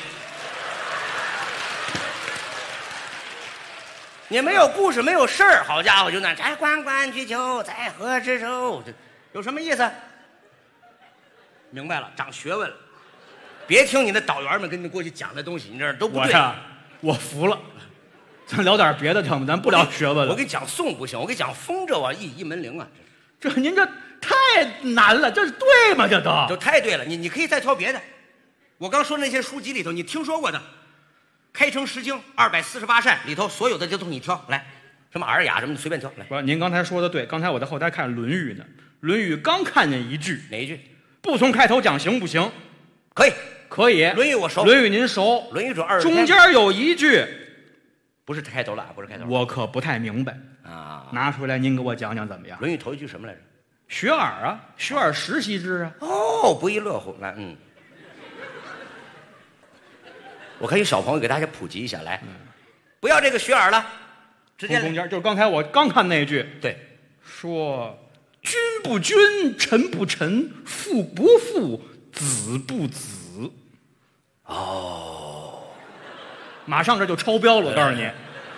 你没有故事，没有事儿，好家伙，就那哎，关雎鸠，在河之洲，这有什么意思？明白了，长学问了。别听你的导员们跟你过去讲的东西，你这都不对。 我服了。咱聊点别的行吗？咱不聊学问了。 我跟你讲宋不行，我跟你讲风这玩意一门灵啊！ 这您这太难了，这是对吗？这都太对了。你可以再挑别的。我刚说那些书籍里头，你听说过的。开成诗经248善里头所有的这都是你挑来，什么尔雅什么你随便挑来。 不是，您刚才说的对，刚才我在后台看《论语》呢，《论语》刚看见一句， 哪一句？ 不从开头讲行不行？ 可以。 《 论语》我熟， 《论语》您熟， 《论语》主20 中间有一句， 不是开头了，不是开头， 我可不太明白啊，拿出来您给我讲讲怎么样？ 《论语》头一句什么来着？ 学而啊，学而时习之啊。 哦，不亦乐乎，来，我看有小朋友给大家普及一下，来，不要这个学而了，直接中间就是刚才我刚看那句， 对， 说君不君，臣不臣，父不父，子不子。 哦， 马上这就超标了，我告诉你，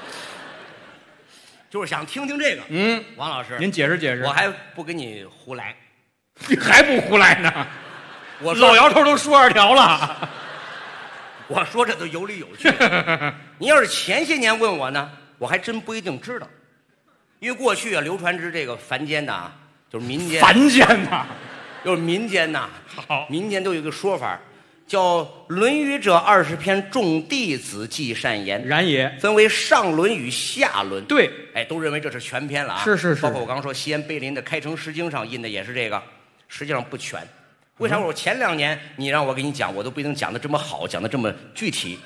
就是想听听这个。王老师， 您解释解释， 我还不跟你胡来， 你还不胡来呢？ 我老摇头都说2条了。 我说这都有理有据。你要是前些年问我呢，我还真不一定知道，因为过去啊流传之这个凡间呐，就是民间。 凡间呐， 就是民间呐。 好， 民间都有一个说法，叫《论语》者20篇，众弟子记善言。 然也， 分为上论与下论。 对， 哎，都认为这是全篇了啊。 是。 包括我刚刚说西安碑林的《开成诗经》上印的也是这个，实际上不全。为啥我前2年你让我给你讲，我都不一定讲的这么好，讲的这么具体。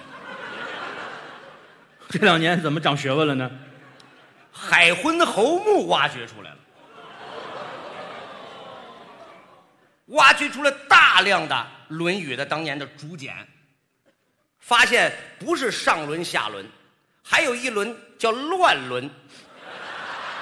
这2年怎么长学问了呢？ 海昏侯墓挖掘出来了，挖掘出了大量的《论语》的当年的竹简，发现不是上论下论，还有一轮叫乱伦。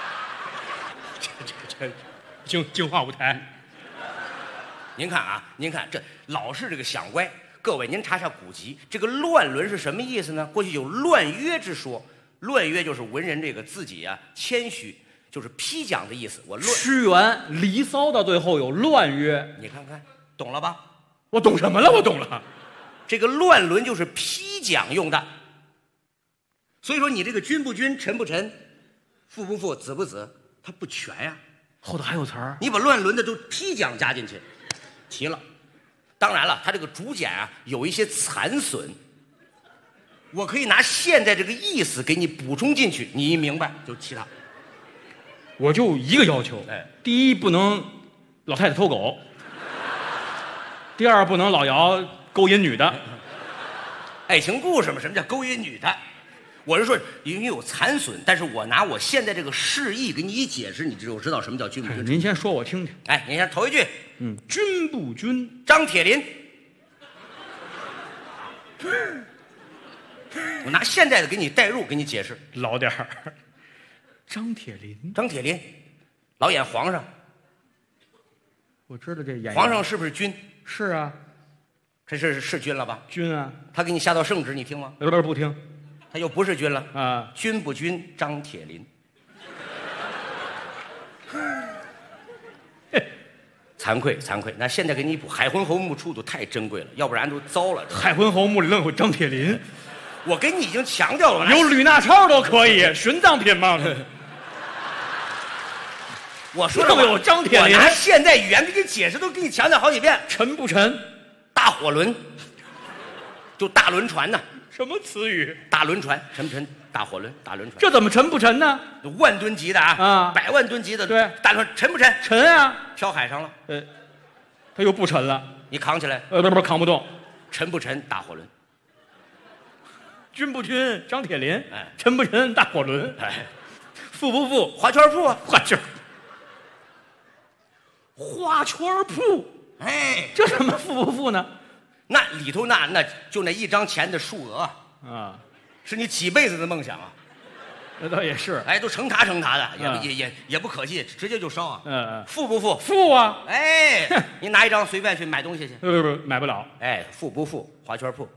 这净化舞台。 您看啊，您看这老是这个想歪。各位，您查查古籍，这个乱伦是什么意思呢？过去有乱约之说，乱约就是文人这个自己啊谦虚，就是批讲的意思。我乱屈原《离骚》到最后有乱约， 你看看，懂了吧？ 我懂什么了？我懂了。 这个乱伦就是批讲用的。所以说你这个君不君，臣不臣，父不父，子不子，它不全呀。 后头还有词儿， 你把乱伦的都批讲加进去，齐了。当然了，它这个竹简啊有一些残损，我可以拿现在这个意思给你补充进去，你一明白就齐了。 我就一个要求，第一不能老太太偷狗，第二不能老姚勾引女的。 爱情故事嘛，什么叫勾引女的？我是说因为有残损，但是我拿我现在这个释义给你一解释，你就知道什么叫君不君。 您先说我听听。 哎，您先头一句， 君不君， 张铁林。我拿现在的给你代入，给你解释。 老点儿。张铁林， 张铁林，老演皇上。 我知道这演皇上是不是君？ 是啊， 这是君了吧？ 君啊， 他给你下到圣旨，你听吗？ 不听。 他又不是君了啊！ 君不君，张铁林。惭愧惭愧，那现在给你补海昏侯墓出土太珍贵了，要不然都糟了。 海昏侯墓里愣有张铁林， 我给你已经强调了， 有吕纳超都可以，殉葬品嘛。 我说了有张铁林， 我拿现代语言给你解释，都给你强调好几遍。 沉不沉？ 大火轮，就大轮船呢。 什么词语？ 大轮船，沉不沉？大火轮，大轮船。 这怎么沉不沉呢？ 万吨级的啊，100万吨级的， 对， 大轮沉不沉？ 沉啊， 漂海上了。 它又不沉了， 你扛起来。 不扛不动。 沉不沉？大火轮。 君不君？张铁林。沉不沉？大火轮。富不富？ 花圈铺啊， 花圈。花圈铺。 哎， 这什么富不富呢？ 那里头那就那一张钱的数额啊， 是你几辈子的梦想啊。 那倒也是， 哎，都成沓成沓的，也不可惜，直接就烧啊。富不富？ 富啊！ 哎，你拿一张随便去买东西去。 不，买不了。 哎，富不富？花圈铺。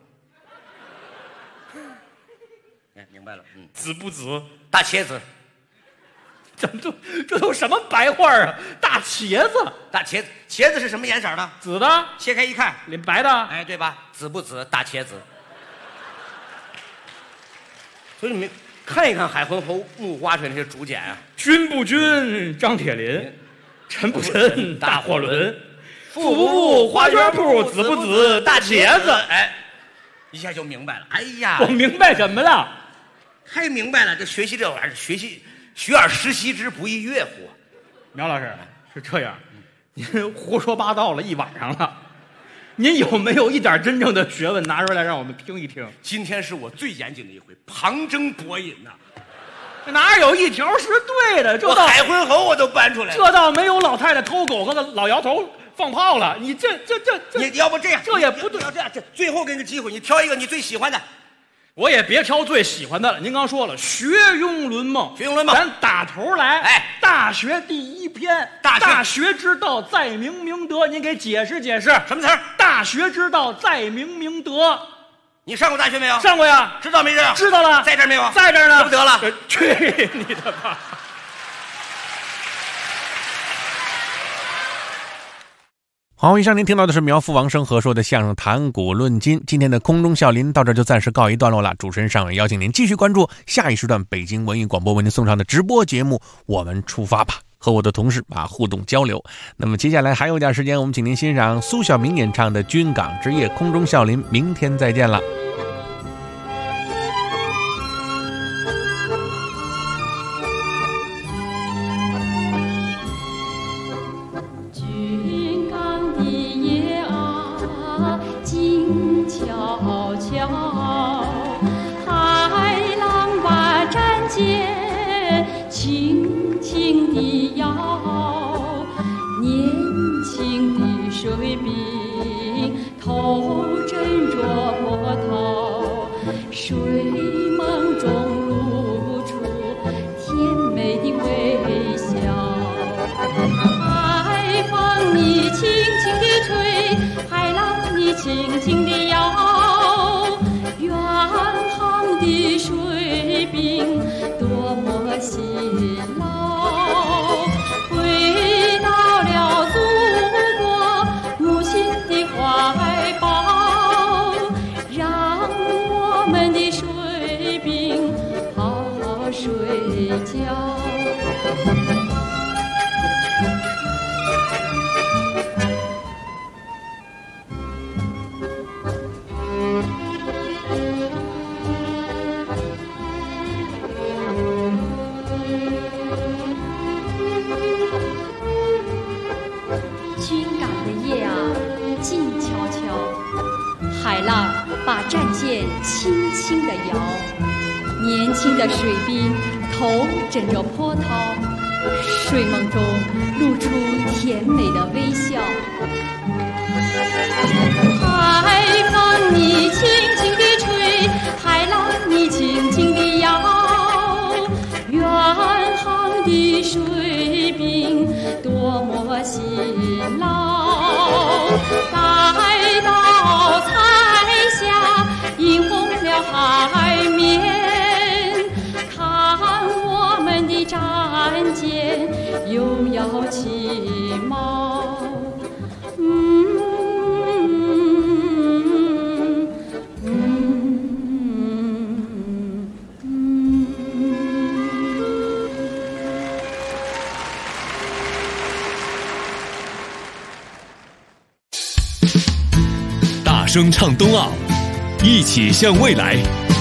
哎，明白了。 子不子？ 大茄子。 怎么这都什么白话啊？大茄子， 大茄子，茄子是什么颜色的？ 紫的。 切开一看， 白的。 哎，对吧？紫不紫？大茄子。所以你们看一看海昏侯墓挖出来那些竹简啊， 君不君？张铁林。沉不沉？大火轮。富不富？花圈铺。紫不紫？大茄子。 哎，一下就明白了。哎呀， 我明白什么了？ 太明白了。这学习这玩意儿，学而时习之，不亦乐乎。 苗老师是这样，您胡说八道了一晚上了，您有没有一点真正的学问拿出来让我们听一听？ 今天是我最严谨的一回，旁征博引呐。 哪有一条是对的？这海昏侯我都搬出来了， 这倒没有老太太偷狗和老摇头放炮了。你这， 你要不这样， 这也不对。 要这样，最后给你个机会，你挑一个你最喜欢的。 我也别挑最喜欢的了。您刚说了学庸论梦，咱打头来。 哎， 大学第一篇，大学之道在明明德，您给解释解释。 什么词儿？ 大学之道在明明德。 你上过大学没有？ 上过呀。 知道没知道？ 知道了。 在这儿没有？ 在这儿呢。 不得了。 去你的吧！ 好，以上您听到的是苗阜王声和说的相声《谈古论今》。今天的空中笑林到这就暂时告一段落了。主持人尚伟邀请您继续关注下一时段北京文艺广播为您送上的直播节目《我们出发吧》，和我的同事互动交流。那么接下来还有点时间，我们请您欣赏苏小明演唱的《军港之夜》。空中笑林，明天再见了。 悄悄，海浪把战舰轻轻地摇，年轻的水兵头枕着波涛，睡梦中露出甜美的微笑。 轻轻地摇，远航的水兵多么辛劳，回到了祖国母亲的怀抱，让我们的水兵好好睡觉。军港的夜啊，静悄悄，海浪把战舰轻轻地摇，年轻的水兵头枕着波涛，睡梦中露出甜美的微笑。海风你轻轻地吹，海浪你轻轻地摇，远航的水兵多么辛劳，待到彩霞映红了海面，看我们的战舰又要起锚。 大声唱冬奥，一起向未来。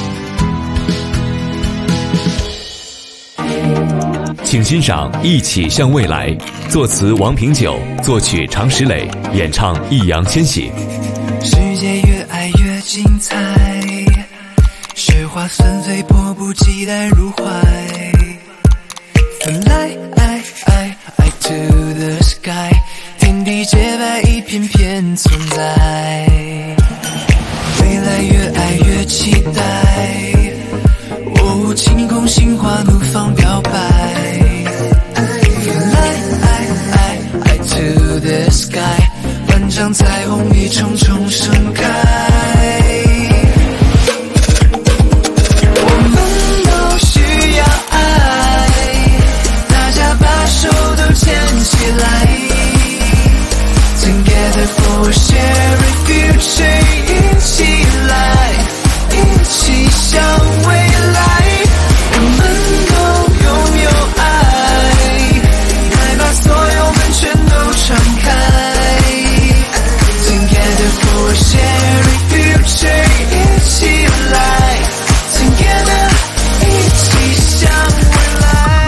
请欣赏《一起向未来》，作词王平久，作曲常石磊，演唱易烊千玺。 世界越爱越精彩，雪花纷飞，迫不及待入怀。Fly to the sky， 天地洁白，一片片存在。未来越爱越期待，哦，晴空心花怒放表白。Fly to the sky， 万丈彩虹一重重盛开。我们都需要爱，大家把手都牵起来。Together for a shared future， 一起来，一起向未来。我们都拥有爱，快把所有门全都敞开。Together for a shared future， 一起来 ，Together， 一起向未来。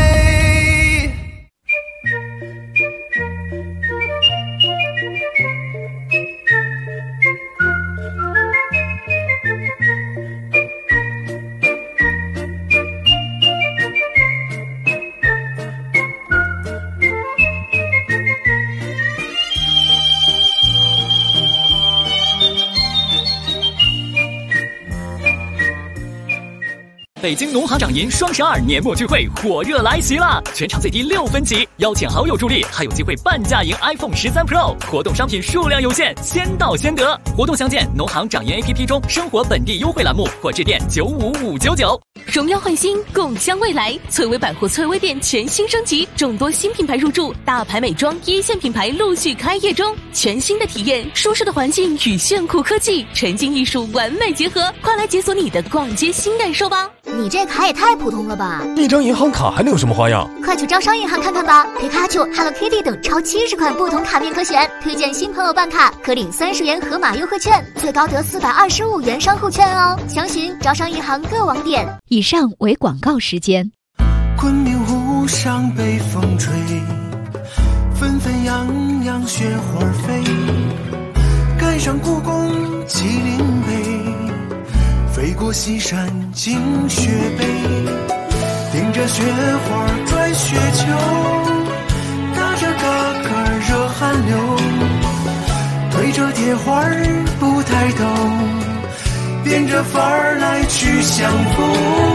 北京农行掌银双12年末聚会火热来袭啦！全场最低6分起，邀请好友助力，还有机会半价赢 iPhone 13 Pro。活动商品数量有限，先到先得。活动详见农行掌银 APP 中生活本地优惠栏目，或致电95599。 荣耀焕新，共襄未来。翠微百货翠微店全新升级，众多新品牌入驻，大牌美妆一线品牌陆续开业中。全新的体验，舒适的环境与炫酷科技，沉浸艺术完美结合，快来解锁你的逛街新感受吧！ 你这卡也太普通了吧！ 一张银行卡还能有什么花样？ 快去招商银行看看吧！皮卡丘、Hello Kitty 等超70款不同卡面可选，推荐新朋友办卡可领30元盒马优惠券，最高得425元商户券哦！详询招商银行各网点。以上为广告时间。 昆明湖上北风吹，纷纷扬扬雪花飞，赶上故宫麒麟碑，飞过西山惊雪碑，顶着雪花转雪球，打着嘎嘎热汗流，推着铁环不抬头，变着法儿来去相逢。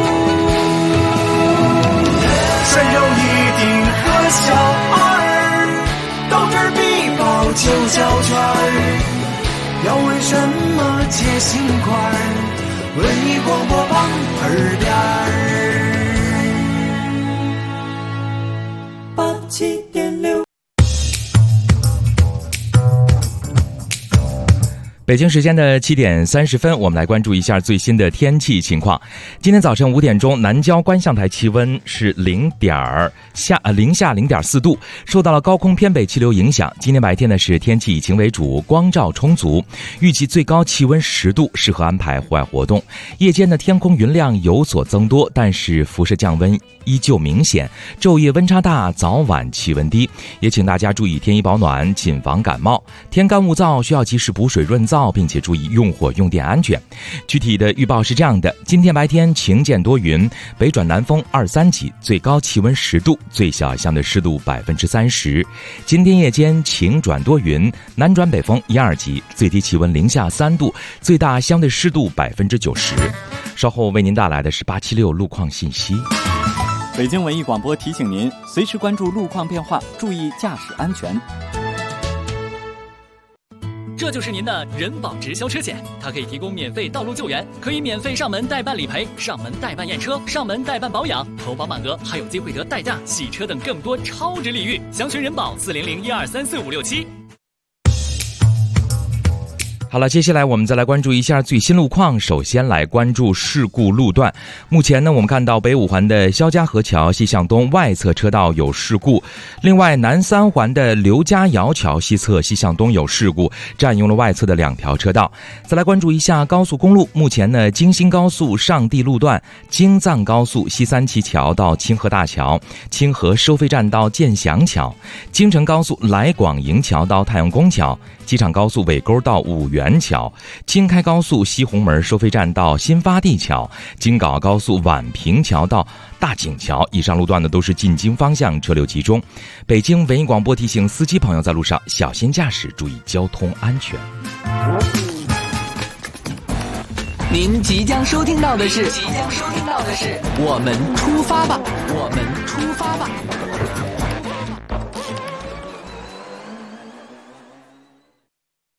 穿着一顶和小二，斗智必报九角圈儿， 要问什么解心宽？文艺广播榜耳边87.6。 北京时间的7点30分，我们来关注一下最新的天气情况。今天早晨5点钟，南郊观象台气温是零下0.4度，受到了高空偏北气流影响。今天白天呢是天气以晴为主，光照充足，预计最高气温10度，适合安排户外活动。夜间的天空云量有所增多，但是辐射降温依旧明显，昼夜温差大，早晚气温低，也请大家注意添衣保暖，谨防感冒。天干物燥，需要及时补水润燥，并且注意用火用电安全。具体的预报是这样的：今天白天晴见多云，北转南风2、3级，最高气温10度，最小相对湿度30%。今天夜间晴转多云，南转北风1、2级，最低气温零下3度，最大相对湿度90%。稍后为您带来的是876路况信息。 北京文艺广播提醒您，随时关注路况变化，注意驾驶安全。 这就是您的人保直销车险，它可以提供免费道路救援，可以免费上门代办理赔、上门代办验车、上门代办保养，投保满额还有机会得代驾、洗车等更多超值礼遇。详询人保400-1234567。 好了，接下来我们再来关注一下最新路况。首先来关注事故路段。目前呢，我们看到北5环的肖家河桥西向东外侧车道有事故，另外南3环的刘家窑桥西侧西向东有事故，占用了外侧的2条车道。再来关注一下高速公路。目前呢，京新高速上地路段、京藏高速西三旗桥到清河大桥、清河收费站到建祥桥、京承高速来广营桥到太阳宫桥、机场高速尾沟到五元桥、京开高速西红门收费站到新发地桥、京港高速宛平桥到大井桥，以上路段呢都是进京方向车流集中。北京文艺广播提醒司机朋友在路上小心驾驶，注意交通安全。 您即将收听到的是我们出发吧，我们出发吧。